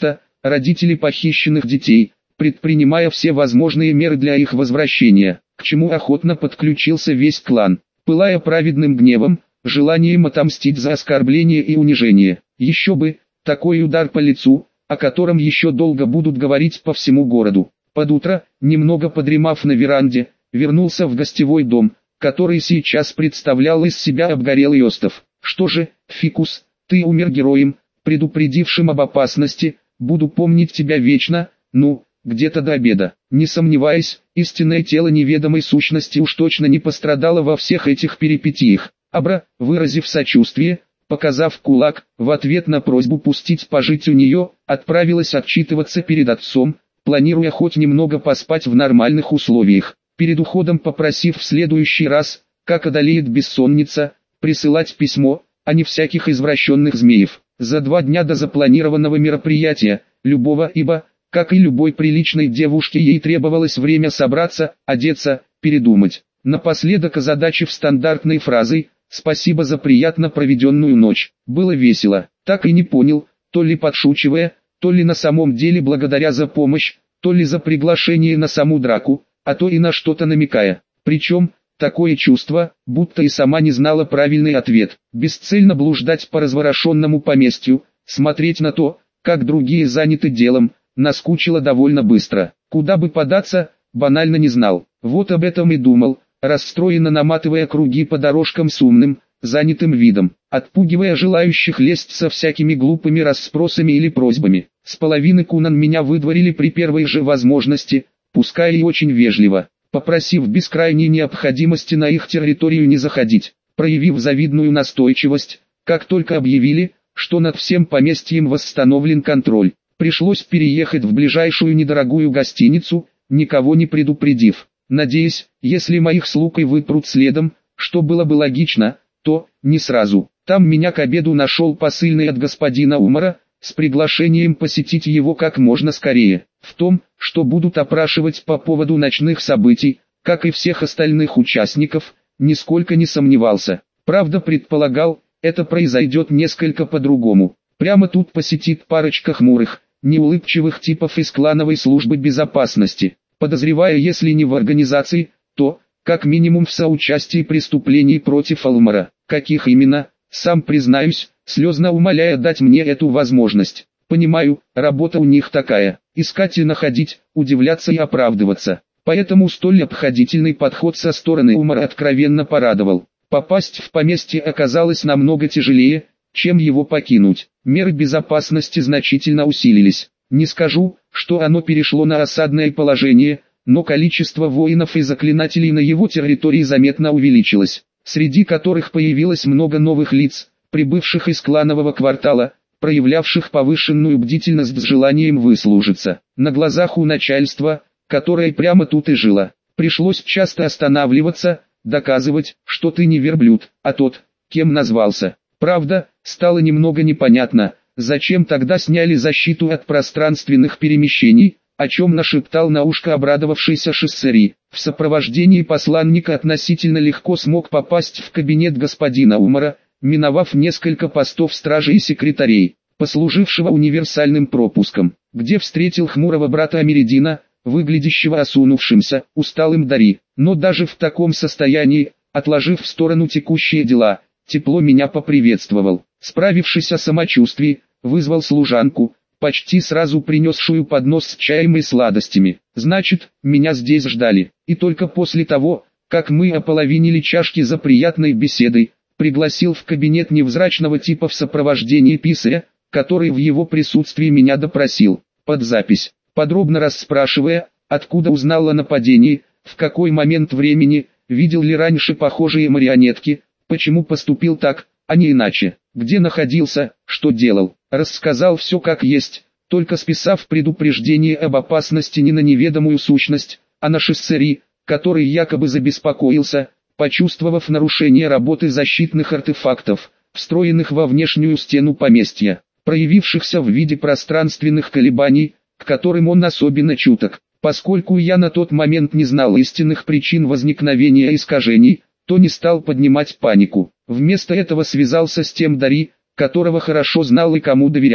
родители похищенных детей, предпринимая все возможные меры для их возвращения, к чему охотно подключился весь клан, пылая праведным гневом, желанием отомстить за оскорбление и унижение. Еще бы, такой удар по лицу, о котором еще долго будут говорить по всему городу. Под утро, немного подремав на веранде, вернулся в гостевой дом, который сейчас представлял из себя обгорелый остов. Что же, Фикус, ты умер героем, предупредившим об опасности, буду помнить тебя вечно, ну, где-то до обеда. Не сомневаясь, истинное тело неведомой сущности уж точно не пострадало во всех этих перипетиях. Абра, выразив сочувствие, показав кулак, в ответ на просьбу пустить пожить у нее, отправилась отчитываться перед отцом, планируя хоть немного поспать в нормальных условиях. Перед уходом попросив в следующий раз, как одолеет бессонница, присылать письмо, а не всяких извращенных змеев. За 2 дня до запланированного мероприятия, любого, ибо, как и любой приличной девушке, ей требовалось время собраться, одеться, передумать. Напоследок озадачив стандартной фразой «Спасибо за приятно проведенную ночь». Было весело. Так и не понял, то ли подшучивая, то ли на самом деле благодаря за помощь, то ли за приглашение на саму драку, а то и на что-то намекая. Причем, такое чувство, будто и сама не знала правильный ответ. Бесцельно блуждать по разворошенному поместью, смотреть на то, как другие заняты делом, наскучило довольно быстро. Куда бы податься, банально не знал. Вот об этом и думал, расстроенно наматывая круги по дорожкам с умным, занятым видом, отпугивая желающих лезть со всякими глупыми расспросами или просьбами. С половины кунан меня выдворили при первой же возможности, пускай и очень вежливо, попросив без крайней необходимости на их территорию не заходить, проявив завидную настойчивость, как только объявили, что над всем поместьем восстановлен контроль. Пришлось переехать в ближайшую недорогую гостиницу, никого не предупредив. Надеюсь, если моих слуг и выпрут следом, что было бы логично, то не сразу. Там меня к обеду нашел посыльный от господина Умара, с приглашением посетить его как можно скорее. В том, что будут опрашивать по поводу ночных событий, как и всех остальных участников, нисколько не сомневался. Правда, предполагал, это произойдет несколько по-другому. Прямо тут посетит парочка хмурых, неулыбчивых типов из клановой службы безопасности. Подозревая, если не в организации, то, как минимум в соучастии преступлений против Алмара. Каких именно, сам признаюсь, слезно умоляя дать мне эту возможность. Понимаю, работа у них такая, искать и находить, удивляться и оправдываться. Поэтому столь обходительный подход со стороны Умара откровенно порадовал. Попасть в поместье оказалось намного тяжелее, чем его покинуть. Меры безопасности значительно усилились. Не скажу, что оно перешло на осадное положение, но количество воинов и заклинателей на его территории заметно увеличилось, среди которых появилось много новых лиц, прибывших из кланового квартала, проявлявших повышенную бдительность с желанием выслужиться. На глазах у начальства, которое прямо тут и жило, пришлось часто останавливаться, доказывать, что ты не верблюд, а тот, кем назвался. Правда, стало немного непонятно, зачем тогда сняли защиту от пространственных перемещений, о чем нашептал на ушко обрадовавшийся Шиссери. В сопровождении посланника относительно легко смог попасть в кабинет господина Умара, миновав несколько постов стражи и секретарей, послужившего универсальным пропуском, где встретил хмурого брата Америдина, выглядящего осунувшимся, усталым Дари. Но даже в таком состоянии, отложив в сторону текущие дела, тепло меня поприветствовал. Справившись о самочувствии, вызвал служанку, почти сразу принесшую поднос с чаем и сладостями. Значит, меня здесь ждали. И только после того, как мы ополовинили чашки за приятной беседой, пригласил в кабинет невзрачного типа в сопровождении писаря, который в его присутствии меня допросил, под запись, подробно расспрашивая, откуда узнал о нападении, в какой момент времени, видел ли раньше похожие марионетки, почему поступил так, а не иначе, где находился, что делал. Рассказал все как есть, только списав предупреждение об опасности не на неведомую сущность, а на Шиссери, который якобы забеспокоился, почувствовав нарушение работы защитных артефактов, встроенных во внешнюю стену поместья, проявившихся в виде пространственных колебаний, к которым он особенно чуток. Поскольку я на тот момент не знал истинных причин возникновения искажений, то не стал поднимать панику. Вместо этого связался с тем Дари, которого хорошо знал и кому доверял.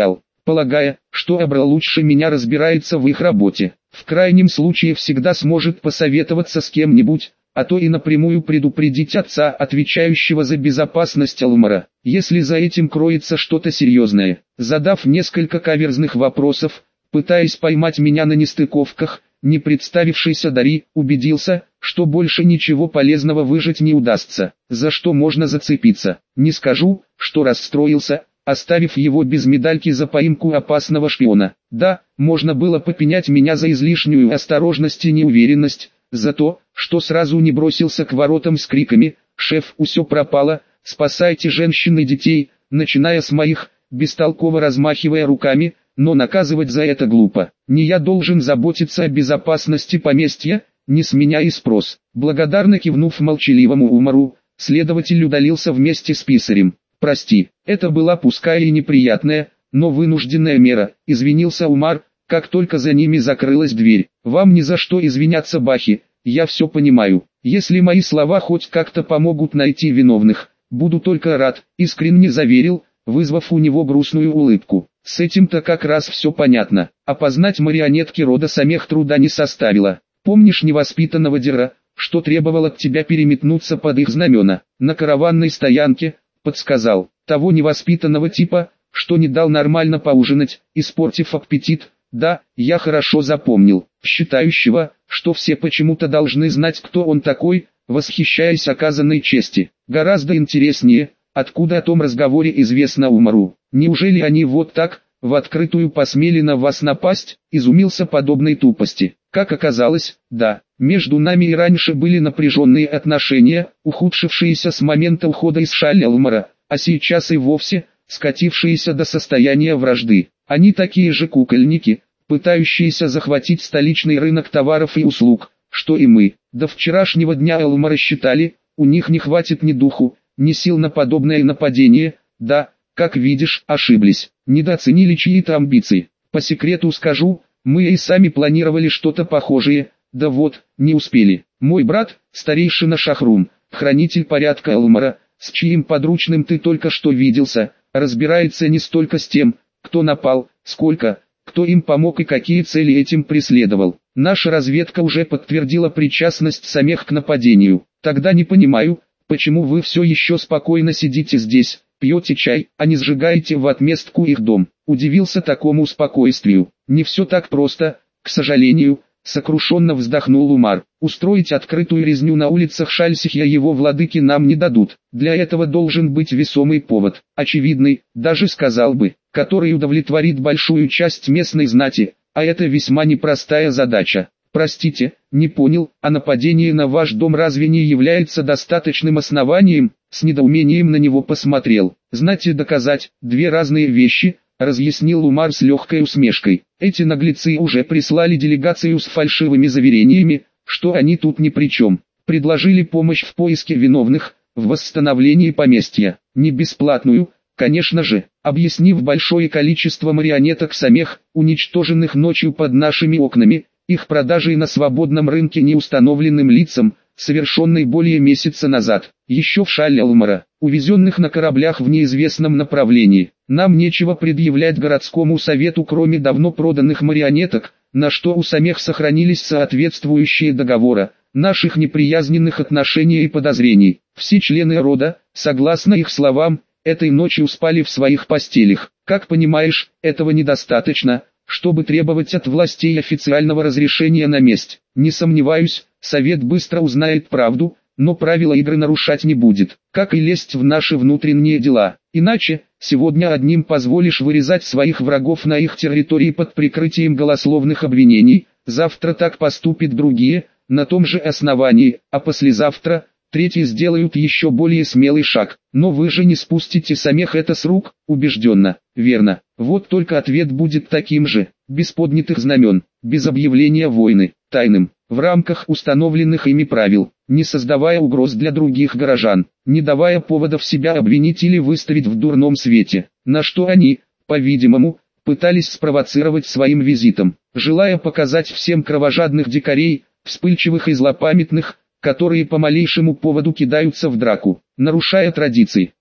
полагая, что Абра лучше меня разбирается в их работе. В крайнем случае всегда сможет посоветоваться с кем-нибудь, а то и напрямую предупредить отца, отвечающего за безопасность Элмара, если за этим кроется что-то серьезное. Задав несколько каверзных вопросов, пытаясь поймать меня на нестыковках, не представившийся Дари убедился, что больше ничего полезного выжить не удастся, за что можно зацепиться. Не скажу, что расстроился, оставив его без медальки за поимку опасного шпиона. Да, можно было попенять меня за излишнюю осторожность и неуверенность, за то, что сразу не бросился к воротам с криками «Шеф, усё пропало, спасайте женщин и детей», начиная с моих, бестолково размахивая руками, но наказывать за это глупо. Не я должен заботиться о безопасности поместья, не с меня и спрос. Благодарно кивнув молчаливому Умару, следователь удалился вместе с писарем. «Прости, это была пускай и неприятная, но вынужденная мера», — извинился Умар, как только за ними закрылась дверь. «Вам ни за что извиняться, Бахи, я все понимаю. Если мои слова хоть как-то помогут найти виновных, буду только рад», — искренне заверил, вызвав у него грустную улыбку. «С этим-то как раз все понятно. Опознать марионетки рода самих труда не составило. Помнишь невоспитанного Дера, что требовал от тебя переметнуться под их знамена? На караванной стоянке», — подсказал. «Того невоспитанного типа, что не дал нормально поужинать, испортив аппетит». «Да, я хорошо запомнил. Считающего, что все почему-то должны знать, кто он такой, восхищаясь оказанной чести. Гораздо интереснее, откуда о том разговоре известно Умару. Неужели они вот так, в открытую посмели на вас напасть?» — изумился подобной тупости. Как оказалось, да, между нами и раньше были напряженные отношения, ухудшившиеся с момента ухода из Шаль-Элмара, а сейчас и вовсе скатившиеся до состояния вражды. Они такие же кукольники, пытающиеся захватить столичный рынок товаров и услуг, что и мы. До вчерашнего дня Элмара считали, у них не хватит ни духу, ни сил на подобное нападение. Да, как видишь, ошиблись, недооценили чьи-то амбиции. По секрету скажу, мы и сами планировали что-то похожее, да вот, не успели. Мой брат, старейшина Шахрум, хранитель порядка Элмара, с чьим подручным ты только что виделся, разбирается не столько с тем, кто напал, сколько, кто им помог и какие цели этим преследовал. Наша разведка уже подтвердила причастность самих к нападению. Тогда не понимаю, почему вы все еще спокойно сидите здесь, пьете чай, а не сжигаете в отместку их дом. Удивился такому спокойствию. Не все так просто, к сожалению, сокрушенно вздохнул Умар. Устроить открытую резню на улицах Шальсихья его владыки нам не дадут. Для этого должен быть весомый повод, очевидный, даже сказал бы, который удовлетворит большую часть местной знати, а это весьма непростая задача. Простите, не понял, а нападение на ваш дом разве не является достаточным основанием? С недоумением на него посмотрел. Знать и доказать – две разные вещи, разъяснил Умар с легкой усмешкой. Эти наглецы уже прислали делегацию с фальшивыми заверениями, что они тут ни при чем. Предложили помощь в поиске виновных, в восстановлении поместья. Не бесплатную, конечно же, объяснив большое количество марионеток самих, уничтоженных ночью под нашими окнами, их продажей на свободном рынке неустановленным лицам, совершенной более месяца назад, еще в Шаль-Элмара, увезенных на кораблях в неизвестном направлении. Нам нечего предъявлять городскому совету, кроме давно проданных марионеток, на что у самих сохранились соответствующие договора, наших неприязненных отношений и подозрений. Все члены рода, согласно их словам, этой ночью спали в своих постелях. Как понимаешь, этого недостаточно, чтобы требовать от властей официального разрешения на месть. Не сомневаюсь, совет быстро узнает правду, но правила игры нарушать не будет, как и лезть в наши внутренние дела. Иначе, сегодня одним позволишь вырезать своих врагов на их территории под прикрытием голословных обвинений, завтра так поступят другие, на том же основании, а послезавтра третьи сделают еще более смелый шаг. Но вы же не спустите самих это с рук, убежденно. Верно. Вот только ответ будет таким же, без поднятых знамен, без объявления войны, тайным, в рамках установленных ими правил, не создавая угроз для других горожан, не давая поводов себя обвинить или выставить в дурном свете, на что они, по-видимому, пытались спровоцировать своим визитом, желая показать всем кровожадных дикарей, вспыльчивых и злопамятных, которые по малейшему поводу кидаются в драку, нарушая традиции.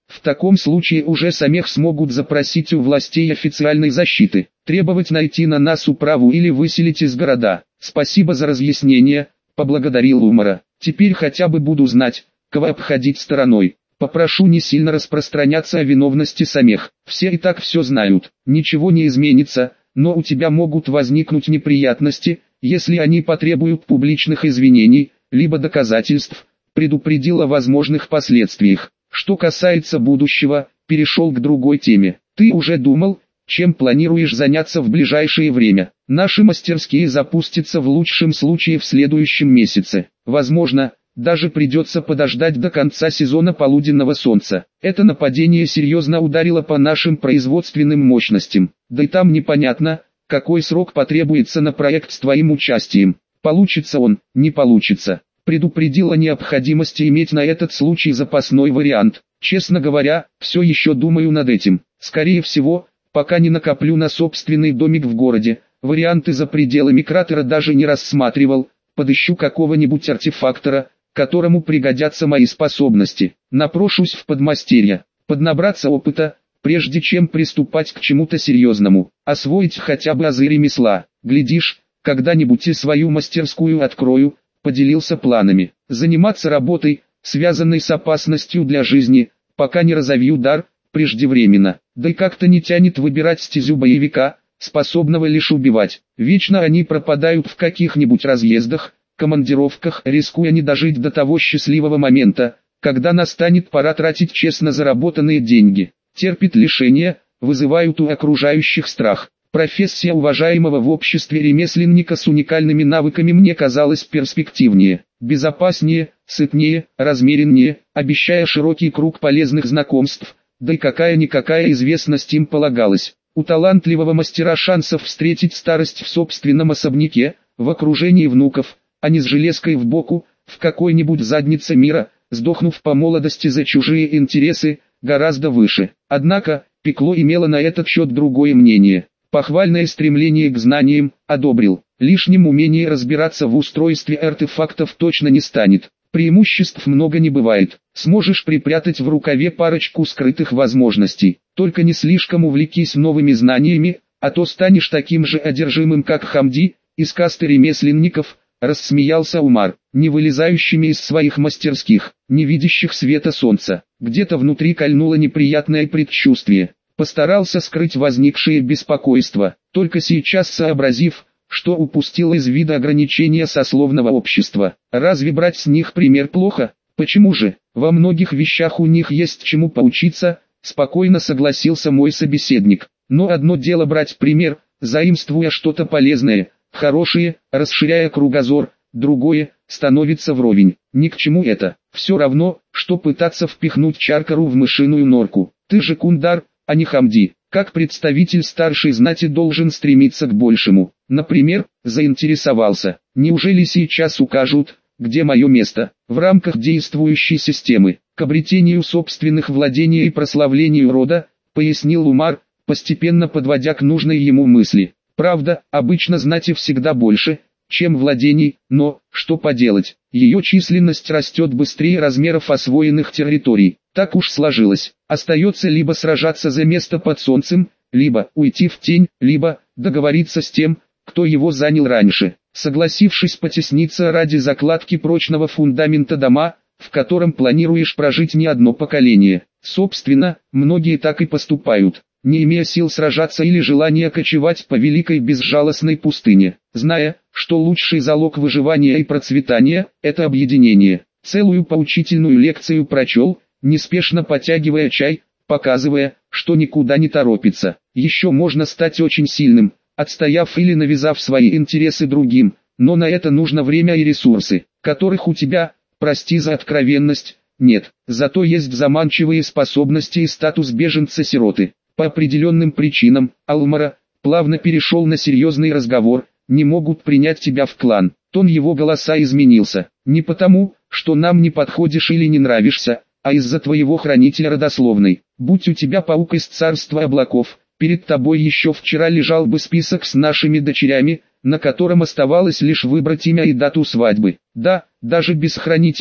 В таком случае уже самих смогут запросить у властей официальной защиты, требовать найти на нас управу или выселить из города. Спасибо за разъяснение, поблагодарил Умара. Теперь хотя бы буду знать, кого обходить стороной. Попрошу не сильно распространяться о виновности самих. Все и так все знают, ничего не изменится, но у тебя могут возникнуть неприятности, если они потребуют публичных извинений, либо доказательств, предупредил о возможных последствиях. Что касается будущего, перешел к другой теме. Ты уже думал, чем планируешь заняться в ближайшее время? Наши мастерские запустятся в лучшем случае в следующем месяце. Возможно, даже придется подождать до конца сезона полуденного солнца. Это нападение серьезно ударило по нашим производственным мощностям. Да и там непонятно, какой срок потребуется на проект с твоим участием. Получится он, не получится. Предупредил о необходимости иметь на этот случай запасной вариант. Честно говоря, все еще думаю над этим. Скорее всего, пока не накоплю на собственный домик в городе, варианты за пределами кратера даже не рассматривал. Подыщу какого-нибудь артефактора, которому пригодятся мои способности. Напрошусь в подмастерья, поднабраться опыта, прежде чем приступать к чему-то серьезному, освоить хотя бы азы ремесла. Глядишь, когда-нибудь и свою мастерскую открою, поделился планами. Заниматься работой, связанной с опасностью для жизни, пока не разовью дар, преждевременно. Да и как-то не тянет выбирать стезю боевика, способного лишь убивать. Вечно они пропадают в каких-нибудь разъездах, командировках, рискуя не дожить до того счастливого момента, когда настанет пора тратить честно заработанные деньги. Терпит лишения, вызывают у окружающих страх. Профессия уважаемого в обществе ремесленника с уникальными навыками мне казалась перспективнее, безопаснее, сытнее, размереннее, обещая широкий круг полезных знакомств, да и какая-никакая известность им полагалась. У талантливого мастера шансов встретить старость в собственном особняке, в окружении внуков, а не с железкой в боку, в какой-нибудь заднице мира, сдохнув по молодости за чужие интересы, гораздо выше. Однако, Пекло имело на этот счет другое мнение. Похвальное стремление к знаниям, одобрил. Лишним умение разбираться в устройстве артефактов точно не станет. Преимуществ много не бывает. Сможешь припрятать в рукаве парочку скрытых возможностей. Только не слишком увлекись новыми знаниями, а то станешь таким же одержимым, как Хамди, из касты ремесленников, рассмеялся Умар, не вылезающими из своих мастерских, не видящих света солнца. Где-то внутри кольнуло неприятное предчувствие. Постарался скрыть возникшее беспокойство, только сейчас сообразив, что упустил из вида ограничения сословного общества. Разве брать с них пример плохо? Почему же? Во многих вещах у них есть чему поучиться, спокойно согласился мой собеседник. Но одно дело брать пример, заимствуя что-то полезное, хорошее, расширяя кругозор, другое, становится вровень. Ни к чему это. Все равно, что пытаться впихнуть Чаркару в мышиную норку. Ты же Кундар, а не Хамди. Как представитель старшей знати должен стремиться к большему. Например, заинтересовался. Неужели сейчас укажут, где мое место? В рамках действующей системы, к обретению собственных владений и прославлению рода, пояснил Умар, постепенно подводя к нужной ему мысли. Правда, обычно знати всегда больше, чем владений, но, что поделать, ее численность растет быстрее размеров освоенных территорий. Так уж сложилось. Остается либо сражаться за место под солнцем, либо уйти в тень, либо договориться с тем, кто его занял раньше, согласившись потесниться ради закладки прочного фундамента дома, в котором планируешь прожить не одно поколение. Собственно, многие так и поступают, не имея сил сражаться или желания кочевать по великой безжалостной пустыне, зная, что лучший залог выживания и процветания – это объединение. Целую поучительную лекцию прочел, неспешно потягивая чай, показывая, что никуда не торопится. Еще можно стать очень сильным, отстояв или навязав свои интересы другим, но на это нужно время и ресурсы, которых у тебя, прости за откровенность, нет. Зато есть заманчивые способности и статус беженца-сироты. По определенным причинам, Алмара, плавно перешел на серьезный разговор, не могут принять тебя в клан. Тон его голоса изменился, не потому, что нам не подходишь или не нравишься, а из-за твоего хранителя родословной. Будь у тебя паук из царства облаков, перед тобой еще вчера лежал бы список с нашими дочерями, на котором оставалось лишь выбрать имя и дату свадьбы. Да, даже без хранителя,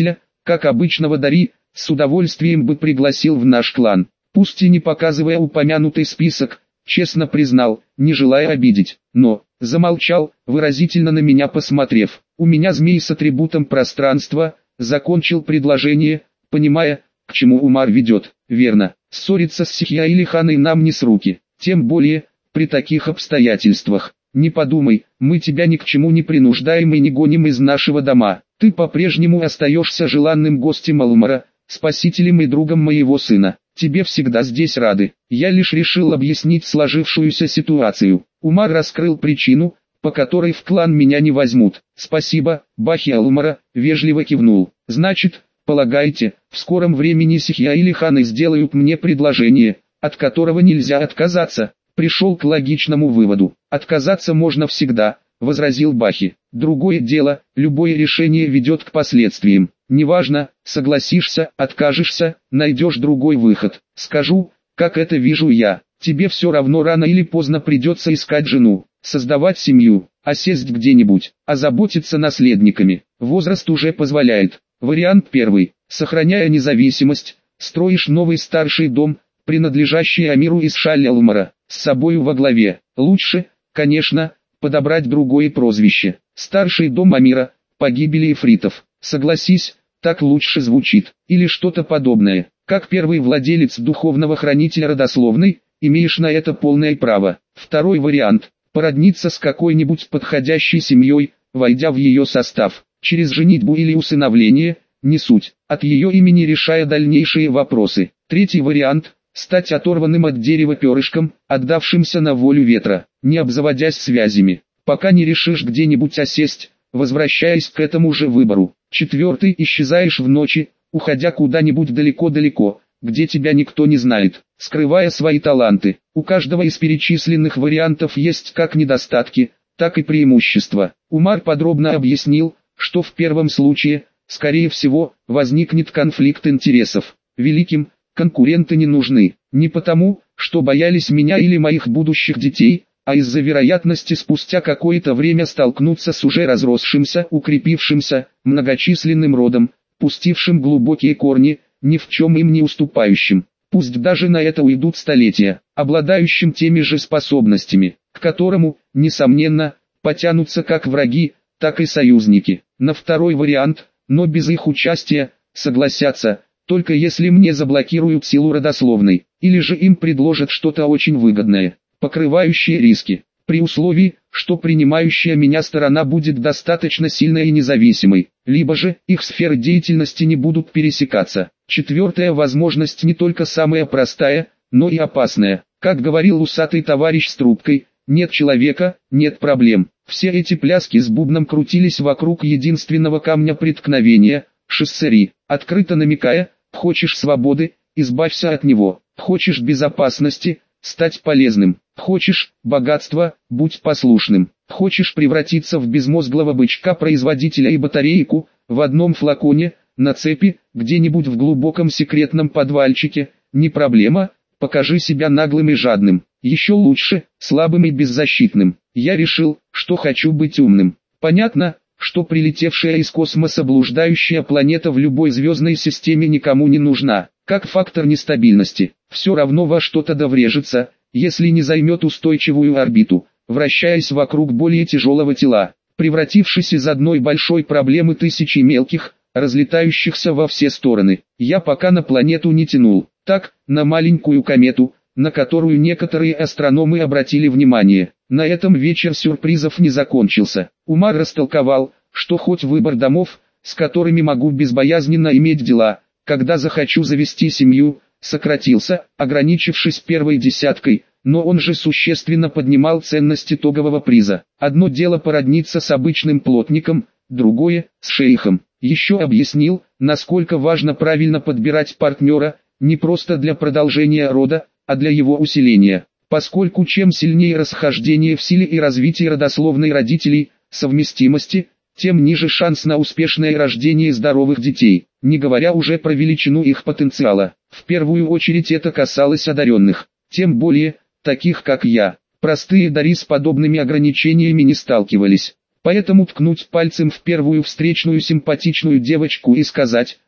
как обычного Дари, с удовольствием бы пригласил в наш клан. Пусть и не показывая упомянутый список, честно признал, не желая обидеть, но замолчал, выразительно на меня посмотрев. У меня змей с атрибутом пространства, закончил предложение, понимая, к чему Умар ведет. Верно, ссориться с Сихья или Ханой нам не с руки, тем более, при таких обстоятельствах. Не подумай, мы тебя ни к чему не принуждаем и не гоним из нашего дома. Ты по-прежнему остаешься желанным гостем Алмара, спасителем и другом моего сына. Тебе всегда здесь рады. Я лишь решил объяснить сложившуюся ситуацию. Умар раскрыл причину, по которой в клан меня не возьмут. Спасибо, Бахи Алмара, вежливо кивнул. Значит, полагаете, в скором времени Сихья или Ханы сделают мне предложение, от которого нельзя отказаться? Пришел к логичному выводу. Отказаться можно всегда, возразил Бахи. Другое дело, любое решение ведет к последствиям. Неважно, согласишься, откажешься, найдешь другой выход. Скажу, как это вижу я. Тебе все равно рано или поздно придется искать жену, создавать семью, осесть где-нибудь, озаботиться наследниками. Возраст уже позволяет. Вариант первый. Сохраняя независимость, строишь новый старший дом, принадлежащий Амиру из Шаль-Алмара, с собою во главе. Лучше, конечно, подобрать другое прозвище. Старший дом Амира, погибели эфритов. Согласись, так лучше звучит. Или что-то подобное. Как первый владелец духовного хранителя родословной, имеешь на это полное право. Второй вариант. Породниться с какой-нибудь подходящей семьей, войдя в ее состав. Через женитьбу или усыновление, не суть. От ее имени решая дальнейшие вопросы. Третий вариант. Стать оторванным от дерева перышком, отдавшимся на волю ветра, не обзаводясь связями. Пока не решишь где-нибудь осесть, возвращаясь к этому же выбору. Четвертый. Исчезаешь в ночи, уходя куда-нибудь далеко-далеко, где тебя никто не знает, скрывая свои таланты. У каждого из перечисленных вариантов есть как недостатки, так и преимущества. Умар подробно объяснил, что в первом случае, скорее всего, возникнет конфликт интересов. Великим конкуренты не нужны, не потому, что боялись меня или моих будущих детей, а из-за вероятности спустя какое-то время столкнуться с уже разросшимся, укрепившимся, многочисленным родом, пустившим глубокие корни, ни в чем им не уступающим. Пусть даже на это уйдут столетия, обладающим теми же способностями, к которому, несомненно, потянутся как враги, так и союзники. На второй вариант, но без их участия, согласятся, только если мне заблокируют силу родословной, или же им предложат что-то очень выгодное, покрывающее риски, при условии, что принимающая меня сторона будет достаточно сильной и независимой, либо же их сферы деятельности не будут пересекаться. Четвертая возможность не только самая простая, но и опасная. Как говорил усатый товарищ с трубкой, нет человека, нет проблем. Все эти пляски с бубном крутились вокруг единственного камня преткновения – Шессери, открыто намекая: хочешь свободы, избавься от него, хочешь безопасности, стать полезным, хочешь богатства, будь послушным, хочешь превратиться в безмозглого бычка-производителя и батарейку, в одном флаконе, на цепи, где-нибудь в глубоком секретном подвальчике, не проблема, покажи себя наглым и жадным, еще лучше, слабым и беззащитным. Я решил, что хочу быть умным. Понятно, что прилетевшая из космоса блуждающая планета в любой звездной системе никому не нужна, как фактор нестабильности. Все равно во что-то доврежется, если не займет устойчивую орбиту, вращаясь вокруг более тяжелого тела, превратившись из одной большой проблемы тысячи мелких, разлетающихся во все стороны. Я пока на планету не тянул, так, на маленькую комету, на которую некоторые астрономы обратили внимание. На этом вечер сюрпризов не закончился. Умар растолковал, что хоть выбор домов, с которыми могу безбоязненно иметь дела, когда захочу завести семью, сократился, ограничившись первой десяткой, но он же существенно поднимал ценность итогового приза. Одно дело породниться с обычным плотником, другое – с шейхом. Еще объяснил, насколько важно правильно подбирать партнера, не просто для продолжения рода, а для его усиления. Поскольку чем сильнее расхождение в силе и развитии родословной родителей, совместимости, тем ниже шанс на успешное рождение здоровых детей, не говоря уже про величину их потенциала. В первую очередь это касалось одаренных, тем более, таких как я. Простые дари с подобными ограничениями не сталкивались. Поэтому ткнуть пальцем в первую встречную симпатичную девочку и сказать: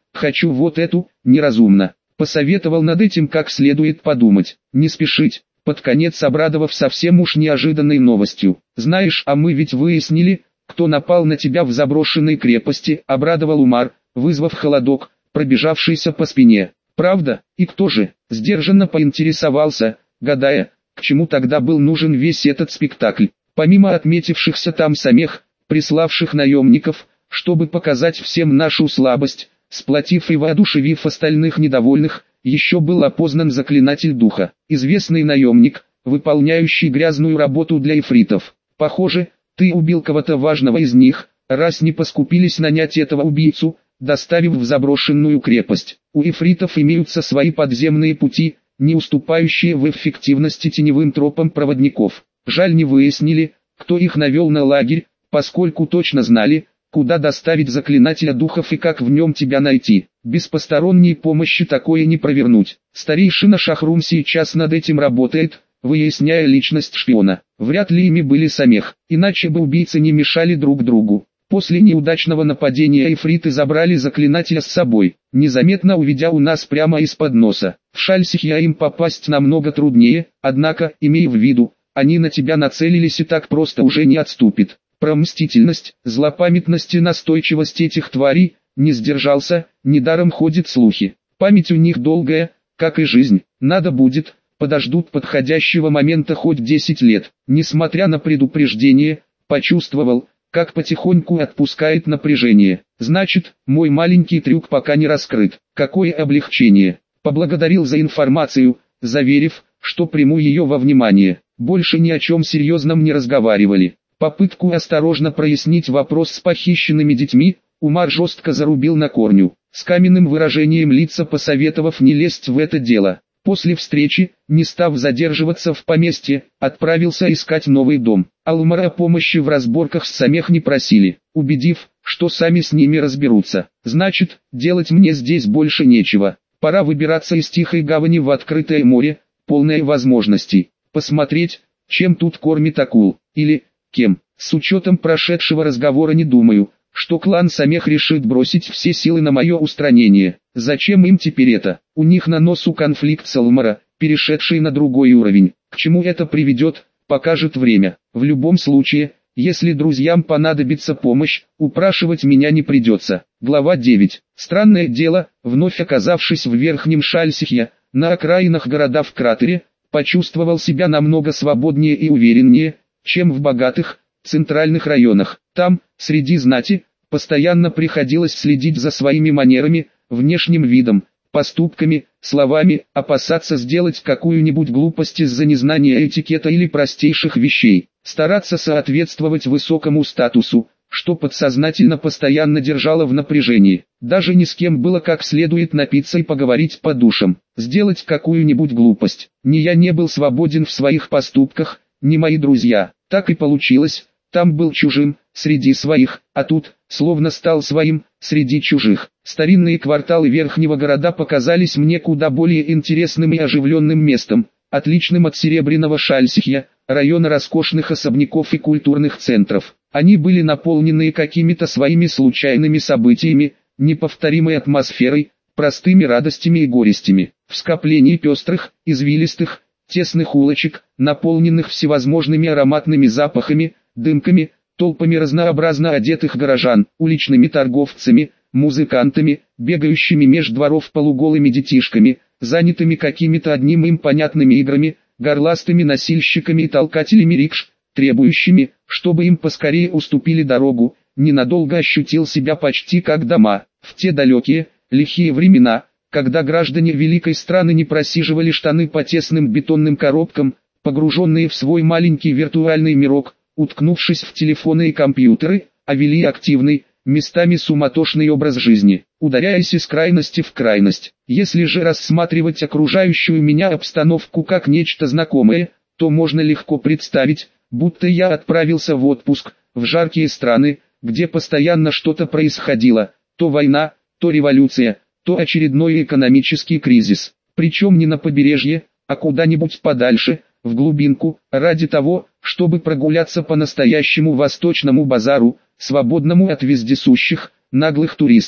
хочу вот эту, неразумно. Посоветовал над этим как следует подумать, не спешить, под конец обрадовав совсем уж неожиданной новостью. Знаешь, а мы ведь выяснили, кто напал на тебя в заброшенной крепости, обрадовал Умар, вызвав холодок, пробежавшийся по спине. Правда, и кто же? Сдержанно поинтересовался, гадая, к чему тогда был нужен весь этот спектакль. Помимо отметившихся там самих, приславших наемников, чтобы показать всем нашу слабость, сплотив и воодушевив остальных недовольных, еще был опознан заклинатель духа, известный наемник, выполняющий грязную работу для ифритов. Похоже, ты убил кого-то важного из них, раз не поскупились нанять этого убийцу, доставив в заброшенную крепость. У ифритов имеются свои подземные пути, не уступающие в эффективности теневым тропам проводников. Жаль, не выяснили, кто их навел на лагерь, поскольку точно знали, куда доставить заклинателя духов и как в нем тебя найти. Без посторонней помощи такое не провернуть. Старейшина Шахрум сейчас над этим работает, выясняя личность шпиона. Вряд ли ими были самих, иначе бы убийцы не мешали друг другу. После неудачного нападения ифриты забрали заклинателя с собой, незаметно уведя у нас прямо из-под носа. В Шальсихья им попасть намного труднее, однако, имей в виду, они на тебя нацелились и так просто уже не отступит. Про мстительность, злопамятность и настойчивость этих тварей, не сдержался, недаром ходят слухи. Память у них долгая, как и жизнь, надо будет, подождут подходящего момента хоть 10 лет. Несмотря на предупреждение, почувствовал, как потихоньку отпускает напряжение. Значит, мой маленький трюк пока не раскрыт. Какое облегчение. Поблагодарил за информацию, заверив, что приму ее во внимание. Больше ни о чем серьезном не разговаривали. Попытку осторожно прояснить вопрос с похищенными детьми, Умар жестко зарубил на корню, с каменным выражением лица посоветовав не лезть в это дело. После встречи, не став задерживаться в поместье, отправился искать новый дом. Алмара о помощи в разборках с самих не просили, убедив, что сами с ними разберутся. Значит, делать мне здесь больше нечего. Пора выбираться из тихой гавани в открытое море, полное возможностей. Посмотреть, чем тут кормит акул, или кем. С учетом прошедшего разговора не думаю, что клан самих решит бросить все силы на мое устранение. Зачем им теперь это? У них на носу конфликт с Алмара, перешедший на другой уровень. К чему это приведет, покажет время. В любом случае, если друзьям понадобится помощь, упрашивать меня не придется. Глава 9. Странное дело, вновь оказавшись в Верхнем Шальсихье, на окраинах города в кратере, почувствовал себя намного свободнее и увереннее, чем в богатых, центральных районах. Там, среди знати, постоянно приходилось следить за своими манерами, внешним видом, поступками, словами, опасаться сделать какую-нибудь глупость из-за незнания этикета или простейших вещей, стараться соответствовать высокому статусу, что подсознательно постоянно держало в напряжении. Даже ни с кем было как следует напиться и поговорить по душам, сделать какую-нибудь глупость. Ни я не был свободен в своих поступках, ни мои друзья. Так и получилось, там был чужим, среди своих, а тут, словно стал своим, среди чужих. Старинные кварталы верхнего города показались мне куда более интересным и оживленным местом, отличным от Серебряного Шальсихья, района роскошных особняков и культурных центров. Они были наполнены какими-то своими случайными событиями, неповторимой атмосферой, простыми радостями и горестями. В скоплении пестрых, извилистых, тесных улочек, наполненных всевозможными ароматными запахами, дымками, толпами разнообразно одетых горожан, уличными торговцами, музыкантами, бегающими меж дворов полуголыми детишками, занятыми какими-то одним им понятными играми, горластыми носильщиками и толкателями рикш, требующими, чтобы им поскорее уступили дорогу, ненадолго ощутил себя почти как дома. В те далекие, лихие времена, когда граждане великой страны не просиживали штаны по тесным бетонным коробкам, погруженные в свой маленький виртуальный мирок, уткнувшись в телефоны и компьютеры, а вели активный, местами суматошный образ жизни, ударяясь из крайности в крайность. Если же рассматривать окружающую меня обстановку как нечто знакомое, то можно легко представить, будто я отправился в отпуск, в жаркие страны, где постоянно что-то происходило, то война, то революция, то очередной экономический кризис. Причем не на побережье, а куда-нибудь подальше, в глубинку, ради того, чтобы прогуляться по настоящему восточному базару, свободному от вездесущих, наглых туристов.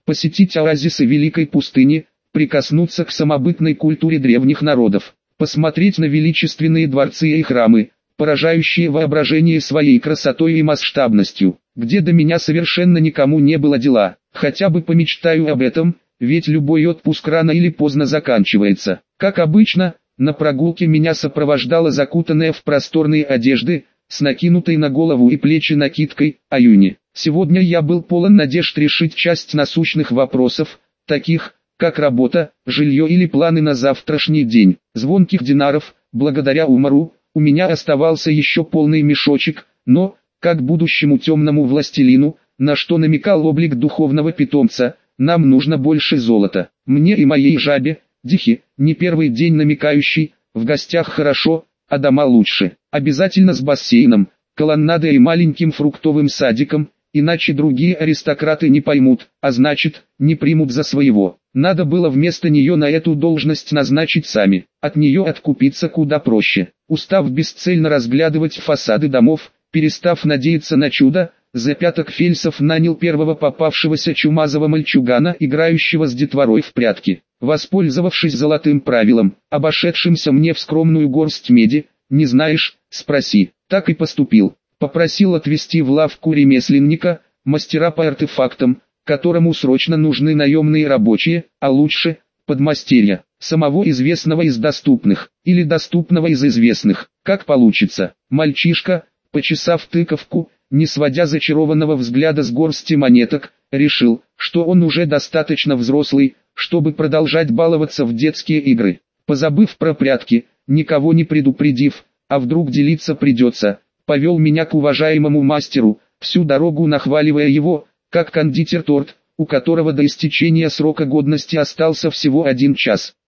посетить оазисы Великой пустыни, прикоснуться к самобытной культуре древних народов, посмотреть на величественные дворцы и храмы, поражающие воображение своей красотой и масштабностью, где до меня совершенно никому не было дела. Хотя бы помечтаю об этом, ведь любой отпуск рано или поздно заканчивается. Как обычно, на прогулке меня сопровождала закутанная в просторные одежды, с накинутой на голову и плечи накидкой, Аюни. Сегодня я был полон надежд решить часть насущных вопросов, таких, как работа, жилье или планы на завтрашний день. Звонких динаров, благодаря Умару, у меня оставался еще полный мешочек, но, как будущему темному властелину, на что намекал облик духовного питомца, нам нужно больше золота. Мне и моей жабе, Дихи, не первый день намекающий, в гостях хорошо, а дома лучше. Обязательно с бассейном, колоннадой и маленьким фруктовым садиком, иначе другие аристократы не поймут, а значит, не примут за своего. Надо было вместо нее на эту должность назначить сами, от нее откупиться куда проще. Устав бесцельно разглядывать фасады домов, перестав надеяться на чудо, за пяток Фельсов нанял первого попавшегося чумазого мальчугана, играющего с детворой в прятки. Воспользовавшись золотым правилом, обошедшимся мне в скромную горсть меди, не знаешь, спроси, так и поступил. Попросил отвезти в лавку ремесленника, мастера по артефактам, которому срочно нужны наемные рабочие, а лучше, подмастерья, самого известного из доступных, или доступного из известных, как получится. Мальчишка, почесав тыковку, не сводя зачарованного взгляда с горсти монеток, решил, что он уже достаточно взрослый, чтобы продолжать баловаться в детские игры. Позабыв про прятки, никого не предупредив, а вдруг делиться придется, повел меня к уважаемому мастеру, всю дорогу нахваливая его, как кондитер торт, у которого до истечения срока годности остался всего 1 час.